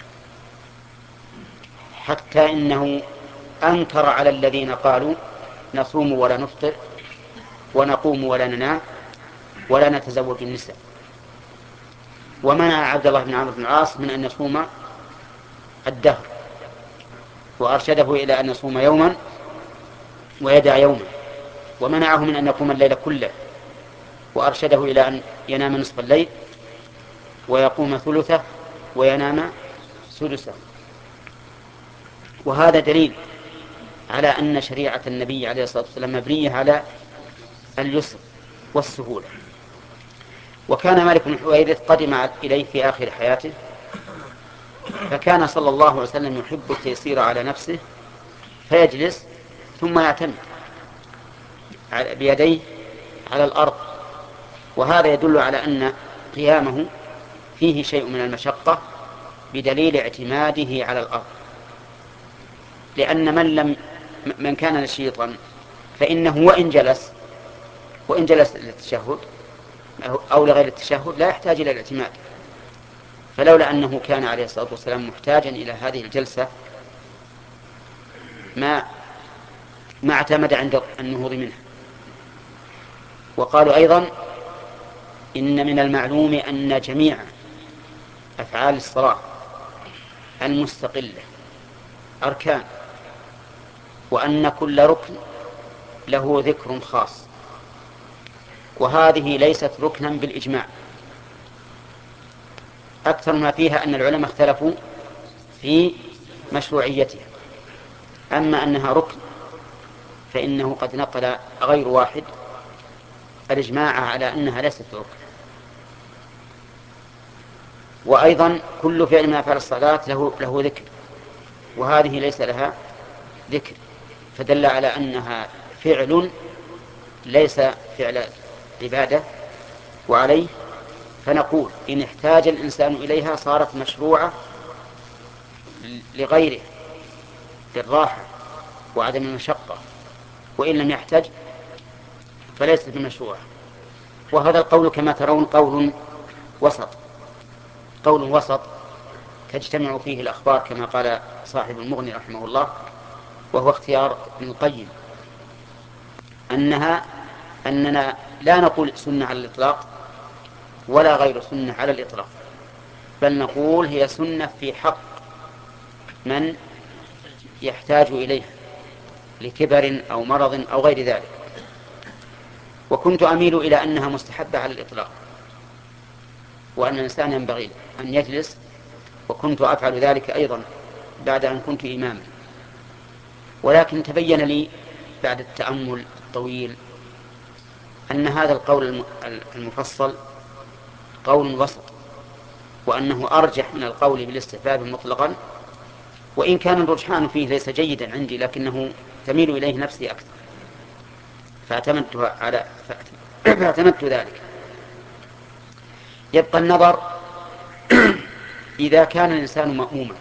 حتى إنه أنكر على الذين قالوا نصوم ولا نفطر ونقوم ولا ننام ولا نتزوج النساء، ومنع عبد الله بن عمرو بن العاص من أن يصوم الدهر، وأرشده إلى أن يصوم يوما ويدع يوما، ومنعه من أن يقوم الليل كله، وأرشده إلى أن ينام نصف الليل ويقوم ثلثه وينام سدسه. وهذا دليل على أن شريعة النبي عليه الصلاة والسلام مبنية على اليسر والسهولة. وكان مالك بن حويرث قدم إليه في آخر حياته، فكان صلى الله عليه وسلم يحب التيسير على نفسه، فيجلس ثم يعتمد بيديه على الأرض، وهذا يدل على أن قيامه فيه شيء من المشقة بدليل اعتماده على الأرض. لأن من لم من كان نشيطا فإنه وإن جلس وإن جلس للتشهد أو لغير التشهد لا يحتاج إلى الاعتماد، فلولا أنه كان عليه الصلاة والسلام محتاجا إلى هذه الجلسة ما ما اعتمد عند النهوض منها. وقالوا أيضا إن من المعلوم أن جميع أفعال الصلاة المستقلة أركان، وأن كل ركن له ذكر خاص، وهذه ليست ركنا بالإجماع. أكثر ما فيها أن العلماء اختلفوا في مشروعيتها، أما أنها ركن فإنه قد نقل غير واحد الإجماع على أنها ليست ركن. وأيضا كل فعل من أفعال الصلاة له, له ذكر، وهذه ليس لها ذكر، فدل على أنها فعل ليس فعل عبادة. وعليه فنقول إن احتاج الإنسان إليها صارت مشروعة لغيره للراحة وعدم المشقة، وإن لم يحتج فليست بمشروعة. وهذا القول كما ترون قول وسط، قول وسط تجتمع فيه الأخبار كما قال صاحب المغني رحمه الله، وهو اختيار ابن القيم، أنها أننا لا نقول سنة على الإطلاق ولا غير سنة على الإطلاق، بل نقول هي سنة في حق من يحتاج إليها لكبر أو مرض أو غير ذلك. وكنت أميل إلى أنها مستحبة على الإطلاق، وأن الإنسان ينبغي أن يجلس، وكنت أفعل ذلك أيضا بعد أن كنت إماما. ولكن تبين لي بعد التأمل الطويل أن هذا القول المفصل قول وسط، وأنه أرجح من القول بالاستحباب مطلقا، وإن كان الرجحان فيه ليس جيدا عندي لكنه تميل إليه نفسي أكثر، فاعتمدت على فاعتمدت ذلك. يبقى النظر إذا كان الإنسان مأموما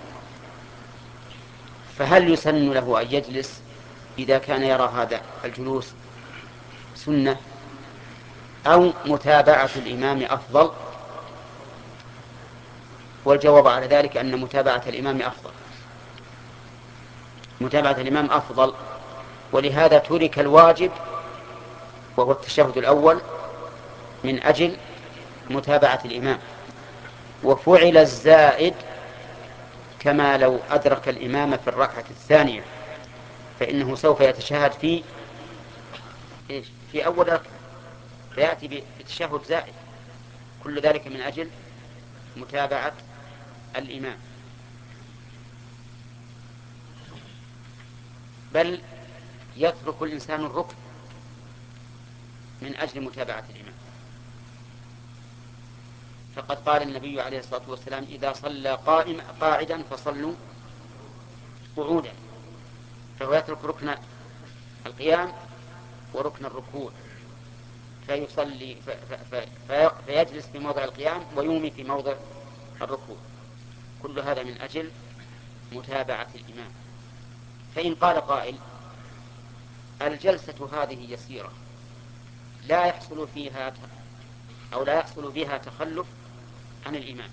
فهل يسن له أن يجلس إذا كان يرى هذا الجلوس سنة، أو متابعة الإمام أفضل؟ والجواب على ذلك أن متابعة الإمام أفضل، متابعة الإمام أفضل، ولهذا ترك الواجب وهو التشهد الأول من أجل متابعة الإمام، وفعل الزائد كما لو أدرك الإمام في الركعة الثانية فإنه سوف يتشهد في في أول ركعة فيأتي بتشهد زائد، كل ذلك من أجل متابعة الإمام. بل يترك الإنسان الركن من أجل متابعة الإمام، فقد قال النبي عليه الصلاة والسلام إذا صلى قائم قاعدا فصلوا قعودا، فهو يترك ركن القيام وركن الركوع فيصلي في في في فيجلس في موضع القيام ويومي في موضع الركوع، كل هذا من أجل متابعة الإمام. فإن قال قائل الجلسة هذه يسيرة لا يحصل فيها أو لا يحصل بها تخلف عن الإمام؟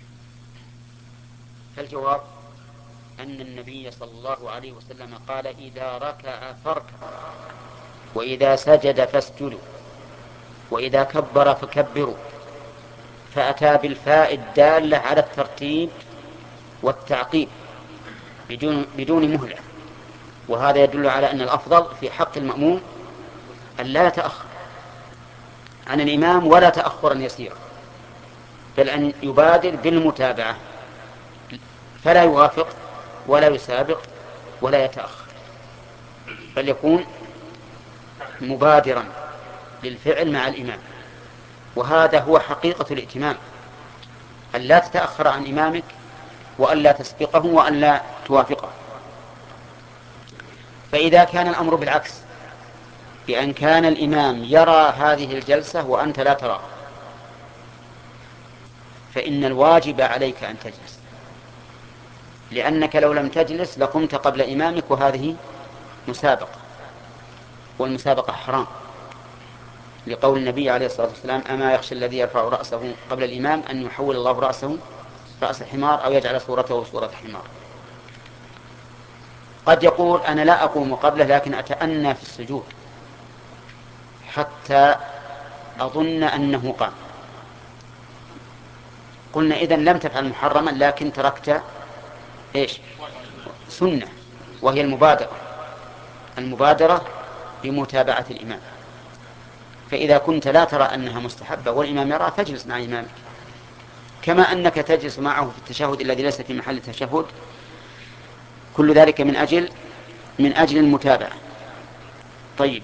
فالجواب أن النبي صلى الله عليه وسلم قال: إذا ركع فاركعوا، وإذا سجد فاسجدوا، وإذا كبر فكبروا، فأتى بالفاء الدالة على الترتيب والتعقيب بدون, بدون مهلة. وهذا يدل على أن الأفضل في حق المأموم أن لا يتأخر عن الإمام ولا تأخرا يسيرا، بل أن يبادر بالمتابعة، فلا يوافق ولا يسابق ولا يتأخر، بل يكون مبادرا للفعل مع الإمام. وهذا هو حقيقة الائتمام، أن لا تتأخر عن إمامك، وأن لا تسبقه، وأن لا توافقه. فإذا كان الأمر بالعكس، بأن كان الإمام يرى هذه الجلسة وأنت لا تراه، فإن الواجب عليك أن تجلس، لأنك لو لم تجلس لقمت قبل إمامك، وهذه مسابقة، والمسابقة حرام، لقول النبي عليه الصلاة والسلام: أما يخشى الذي يرفع رأسه قبل الإمام أن يحول الله رأسه رأس حمار أو يجعل صورته صورة حمار. قد يقول: أنا لا أقوم قبله، لكن أتأنى في السجود حتى أظن أنه قام. قلنا: إذن لم تفعل محرما، لكن تركت إيش؟ سنة، وهي المبادرة المبادرة بمتابعة الإمام. فإذا كنت لا ترى أنها مستحبة والإمام يرى، فاجلس مع إمامك، كما أنك تجلس معه في التشهد الذي ليس في محل التشهد. كل ذلك من أجل من أجل المتابعة. طيب،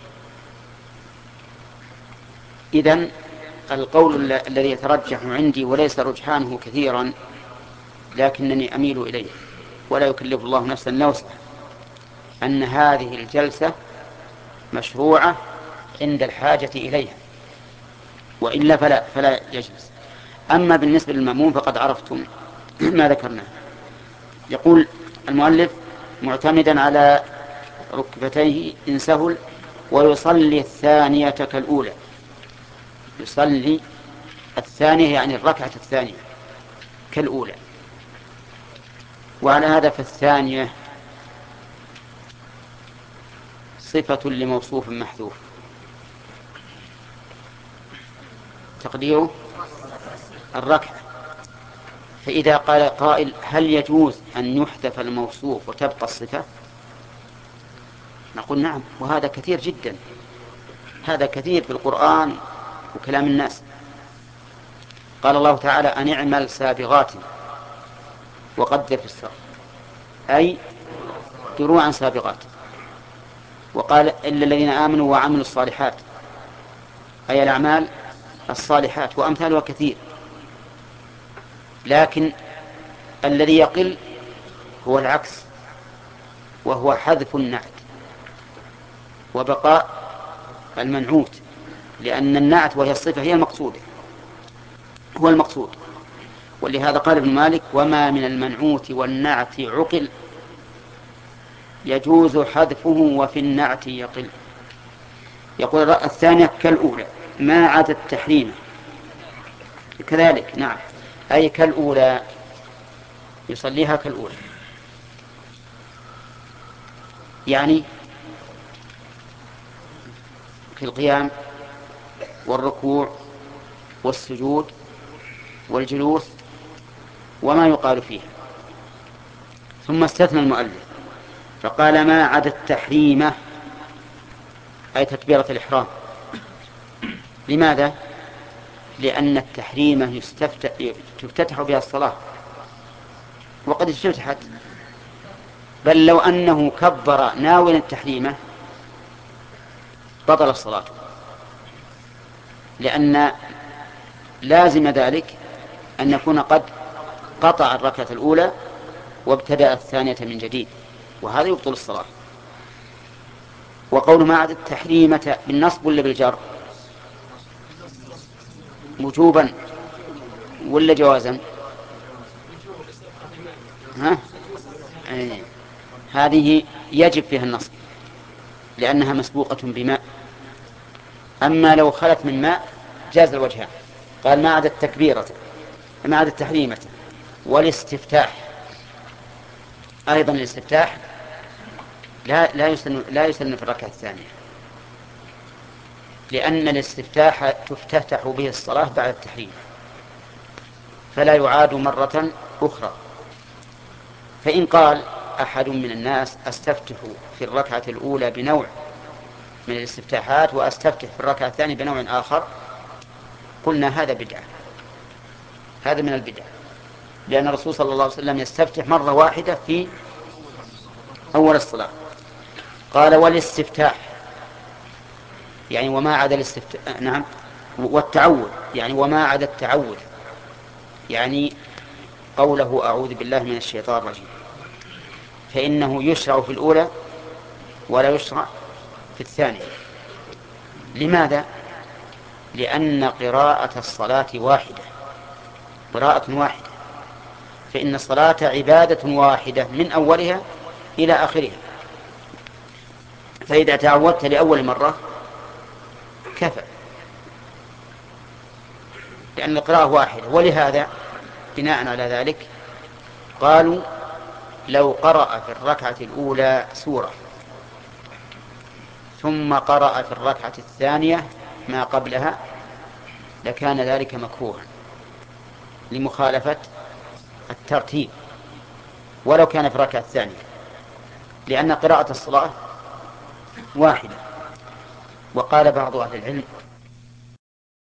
إذن القول الذي يترجح عندي وليس رجحانه كثيرا، لكنني أميل إليه ولا يكلف الله نفسا إلا وسعها، أن هذه الجلسة مشروعة عند الحاجة إليها، وإلا فلا, فلا يجلس. أما بالنسبة للمأموم فقد عرفتم ما ذكرناه. يقول المؤلف: معتمدا على ركبتيه إن سهل، ويصلي الثانية كالأولى. يصلي الثانية يعني الركعة الثانية كالأولى. وعلى هذا فالثانية صفة لموصوف محذوف، تقديره الركعة. فإذا قال قائل: هل يجوز أن يحذف الموصوف وتبقى الصفة؟ نقول: نعم، وهذا كثير جدا، هذا كثير في القرآن وكلام الناس. قال الله تعالى: أن اعمل سابغات وقدر في السر، أي دروعا سابغات. وقال: إلا الذين آمنوا وعملوا الصالحات، أي الأعمال الصالحات، وأمثالها كثير. لكن الذي يقل هو العكس، وهو حذف النعت وبقاء المنعوت، لأن النعت وهي الصفة هي المقصودة، هو المقصود. ولهذا قال ابن مالك: وما من المنعوت والنعت عقل، يجوز حذفه وفي النعت يقل. يقول الثانية كالأولى ما عدا التحريم كذلك. نعم، أي كالأولى، يصليها كالأولى، يعني في القيام والركوع والسجود والجلوس وما يقال فيها. ثم استثنى المؤلف فقال: ما عدا التحريمة، أي تكبيرة الإحرام. لماذا؟ لأن التحريمة تفتتح بها الصلاة، وقد افتتحت، بل لو أنه كبر ناويا التحريمة بطل الصلاة، لأن لازم ذلك أن يكون قد قطع الركعة الأولى وابتدأ الثانية من جديد، وهذا يبطل الصلاة. وقول ما عدا التحريمة بالنصب ولا بالجر؟ وجوبا ولا جوازا؟ ها؟ أي. هذه يجب فيها النصب لأنها مسبوقة بماء. أما لو خلت من ماء جاز الوجهان. قال: ما عدا التكبيرة ما عدا التحريمة. والاستفتاح أيضا، الاستفتاح لا لا يسن لا يسن في الركعة الثانية، لأن الاستفتاح تفتتح به الصلاة بعد التحريم، فلا يعاد مرة أخرى. فإن قال أحد من الناس أستفتح في الركعة الأولى بنوع من الاستفتاحات وأستفتح في الركعة الثانية بنوع آخر، قلنا هذا بدعة، هذا من البدع، لأن الرسول صلى الله عليه وسلم يستفتح مرة واحدة في أول الصلاة. قال والاستفتاح يعني وما عدا الاستفتاح، نعم، والتعوذ يعني وما عدا التعوذ، يعني قوله أعوذ بالله من الشيطان الرجيم، فإنه يشرع في الأولى ولا يشرع في الثانية. لماذا؟ لأن قراءة الصلاة واحدة، قراءة واحدة، فإن الصلاة عبادة واحدة من أولها إلى آخرها، فإذا تعودت لأول مرة كفى، لأن القراءة واحدة. ولهذا بناء على ذلك قالوا لو قرأ في الركعة الأولى سورة ثم قرأ في الركعة الثانية ما قبلها لكان ذلك مكروها لمخالفة الترتيب ولو كان في الركعة الثانية، لأن قراءة الصلاة واحدة. وقال بعض أهل العلم